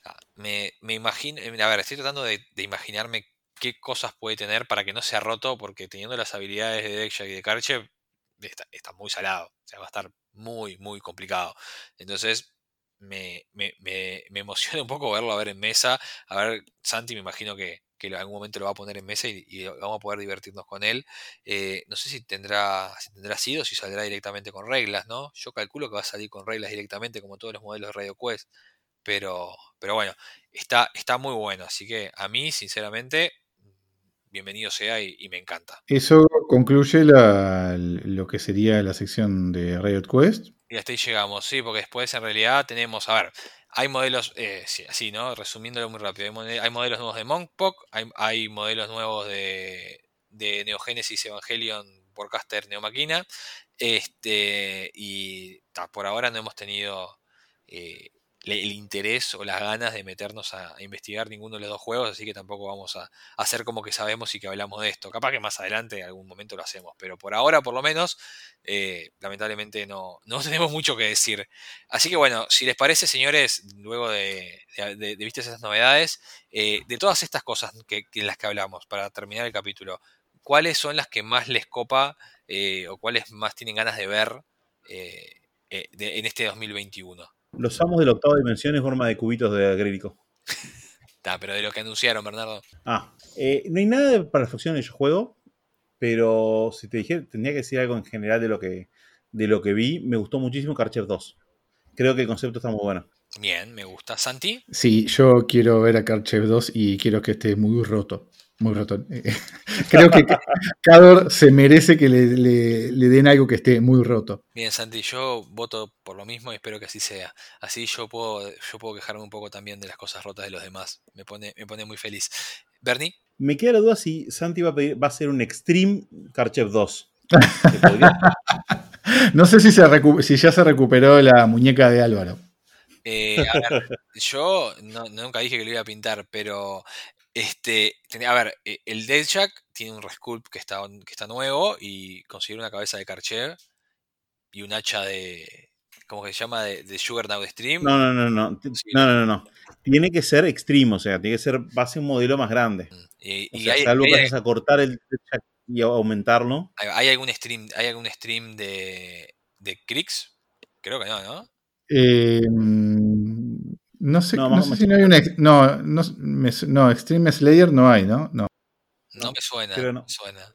Speaker 2: Me, me imagino. A ver, estoy tratando de, de imaginarme qué cosas puede tener para que no sea roto, porque teniendo las habilidades de Dekja y de Karchev, está, está muy salado. O sea, va a estar muy, muy complicado. Entonces. Me, me, me, me emociona un poco verlo a ver en mesa. A ver, Santi me imagino que, que en algún momento lo va a poner en mesa y, y vamos a poder divertirnos con él. Eh, no sé si tendrá, si tendrá sido, si saldrá directamente con reglas, ¿no? Yo calculo que va a salir con reglas directamente, como todos los modelos de Radio Quest. Pero, pero bueno, está, está muy bueno. Así que a mí, sinceramente, bienvenido sea y, y me encanta.
Speaker 4: Eso concluye la, lo que sería la sección de Riot Quest.
Speaker 2: Y hasta ahí llegamos, sí, porque después en realidad tenemos, a ver, hay modelos, eh, sí, así, ¿no? Resumiéndolo muy rápido, hay, modelos, hay modelos nuevos de Monkpok, hay, hay modelos nuevos de, de Neogénesis Evangelion por caster Neomáquina, este, y ta, por ahora no hemos tenido eh, el interés o las ganas de meternos a, a investigar ninguno de los dos juegos, así que tampoco vamos a, a hacer como que sabemos y que hablamos de esto. Capaz que más adelante en algún momento lo hacemos, pero por ahora por lo menos eh, lamentablemente no, no tenemos mucho que decir. Así que bueno, si les parece, señores, luego de, de, de, de vistas esas novedades, eh, de todas estas cosas que, que en las que hablamos, para terminar el capítulo, ¿cuáles son las que más les copa eh, o cuáles más tienen ganas de ver eh, eh, de, en este dos mil veintiuno?
Speaker 3: Los amos de la octava dimensión en forma de cubitos de acrílico.
Speaker 2: Está, pero de lo que anunciaron, Bernardo.
Speaker 3: Ah, eh, no hay nada para las facciones de juego, pero si te dije, tendría que decir algo en general de lo que, de lo que vi, me gustó muchísimo Karchev dos. Creo que el concepto está muy bueno.
Speaker 2: Bien, me gusta. ¿Santi?
Speaker 4: Sí, yo quiero ver a Karchev dos y quiero que esté muy roto. Muy roto. Creo que Khador se merece que le, le, le den algo que esté muy roto.
Speaker 2: Bien, Santi, yo voto por lo mismo y espero que así sea. Así yo puedo, yo puedo quejarme un poco también de las cosas rotas de los demás. Me pone, me pone muy feliz. ¿Bernie?
Speaker 3: Me queda la duda si Santi va a, pedir, va a ser un Extreme Karchev dos.
Speaker 4: No sé si, se recu- si ya se recuperó la muñeca de Álvaro.
Speaker 2: Eh, a ver, yo no, nunca dije que lo iba a pintar, pero Este, a ver, el Deathjack tiene un resculpt que está, que está nuevo y conseguir una cabeza de Karchev y un hacha de... ¿Cómo que se llama? De, de Juggernaut Stream.
Speaker 3: No, no, no, no.
Speaker 2: Sí,
Speaker 3: no, no, no. Tiene que ser extreme, o sea, tiene que ser base un modelo más grande.
Speaker 2: Y,
Speaker 3: o
Speaker 2: y
Speaker 3: sea,
Speaker 2: hay,
Speaker 3: salvo
Speaker 2: hay,
Speaker 3: que vayas a cortar el y aumentarlo.
Speaker 2: ¿Hay algún stream, hay algún stream de, de Krix? Creo que no, ¿no?
Speaker 4: Eh, no sé,
Speaker 3: No,
Speaker 4: no
Speaker 3: más-
Speaker 4: sé
Speaker 3: más
Speaker 4: si no hay un... ex- No, no, me su- no, Extreme Slayer no hay, ¿no? No.
Speaker 2: No,
Speaker 3: No,
Speaker 2: me suena,
Speaker 3: creo no.
Speaker 2: me suena.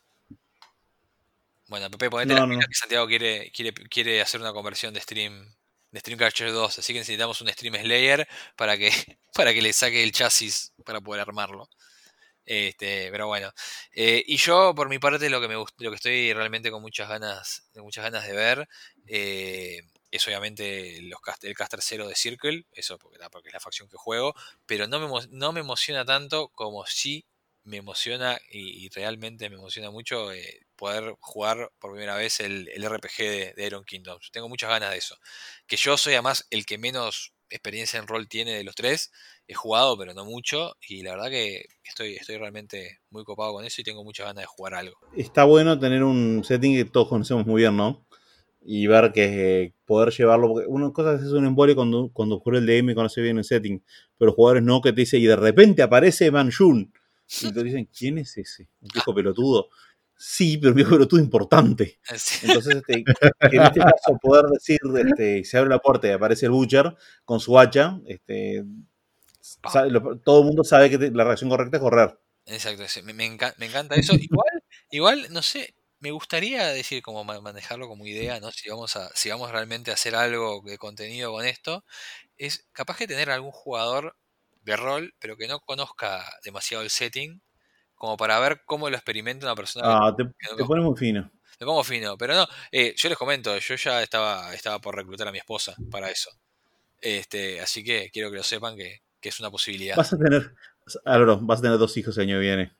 Speaker 2: Bueno, Pepe, ponete
Speaker 3: No,
Speaker 2: las
Speaker 3: no,
Speaker 2: pilas
Speaker 3: no.
Speaker 2: que Santiago quiere, quiere, quiere hacer una conversión de stream de Stream Catcher dos, así que necesitamos un Stream Slayer para que, para que le saque el chasis para poder armarlo. Este, pero bueno. Eh, y yo, por mi parte, lo que me gust- lo que estoy realmente con muchas ganas, de muchas ganas de ver, eh, es obviamente los cast- el caster cero de Circle, eso porque, porque es la facción que juego, pero no me, emo- no me emociona tanto como sí me emociona y, y realmente me emociona mucho eh, poder jugar por primera vez el, el R P G de, de Iron Kingdoms. Tengo muchas ganas de eso. Que yo soy además el que menos experiencia en rol tiene de los tres. He jugado, pero no mucho, y la verdad que estoy, estoy realmente muy copado con eso y tengo muchas ganas de jugar algo.
Speaker 3: Está bueno tener un setting que todos conocemos muy bien, ¿no? Y ver que eh, poder llevarlo, porque una cosa es un embole cuando, cuando ocurre el D M y conoce bien el setting, pero los jugadores no, que te dicen, y de repente aparece Manjun, y te dicen, ¿quién es ese? Un viejo pelotudo. Sí, pero un viejo pelotudo importante.
Speaker 2: Sí.
Speaker 3: Entonces, este, que en este caso poder decir, este, se abre la puerta y aparece el Butcher con su hacha, este, sabe, lo, todo el mundo sabe que te, la reacción correcta es correr.
Speaker 2: Exacto, sí, me, me, enca- me encanta eso. Igual, igual, no sé, me gustaría decir cómo ma- manejarlo como idea, ¿no? Si vamos a, si vamos realmente a hacer algo de contenido con esto, es capaz que tener algún jugador de rol, pero que no conozca demasiado el setting, como para ver cómo lo experimenta una persona que,
Speaker 3: Ah, te,
Speaker 2: que
Speaker 3: te
Speaker 2: nunca
Speaker 3: pones muy fino.
Speaker 2: Me pongo fino, pero no, eh, yo les comento, yo ya estaba, estaba por reclutar a mi esposa para eso. Este, así que quiero que lo sepan que, que es una posibilidad.
Speaker 3: Vas a tener, Álvaro, vas a tener dos hijos el año que viene.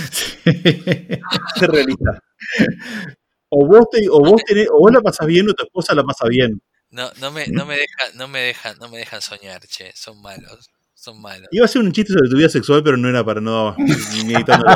Speaker 3: Ser realista. O vos, te, o, vos tenés, o vos la pasas bien o tu esposa la pasa bien.
Speaker 2: No, no me, no me dejan, no me dejan, no me dejan soñar, che, son malos, son malos.
Speaker 3: Iba a ser un chiste sobre tu vida sexual, pero no era para no ni editándolo.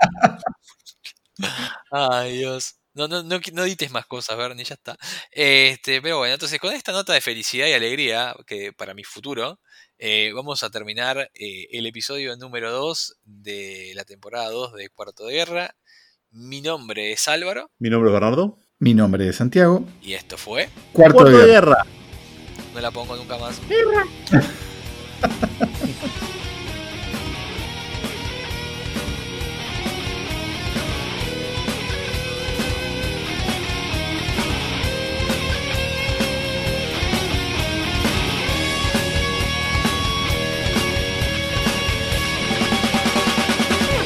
Speaker 2: Ay, Dios. No, no, no, no edites más cosas, Bernie, ya está. Este, pero bueno, entonces con esta nota de felicidad y alegría que para mi futuro, eh, vamos a terminar eh, el episodio número dos de la temporada dos de Cuarto de Guerra. Mi nombre es Álvaro.
Speaker 3: Mi nombre es Bernardo.
Speaker 4: Mi nombre es Santiago.
Speaker 2: Y esto fue
Speaker 4: Cuarto,
Speaker 3: Cuarto
Speaker 4: de
Speaker 3: de
Speaker 4: guerra.
Speaker 3: guerra.
Speaker 2: No la pongo nunca más.
Speaker 3: Guerra.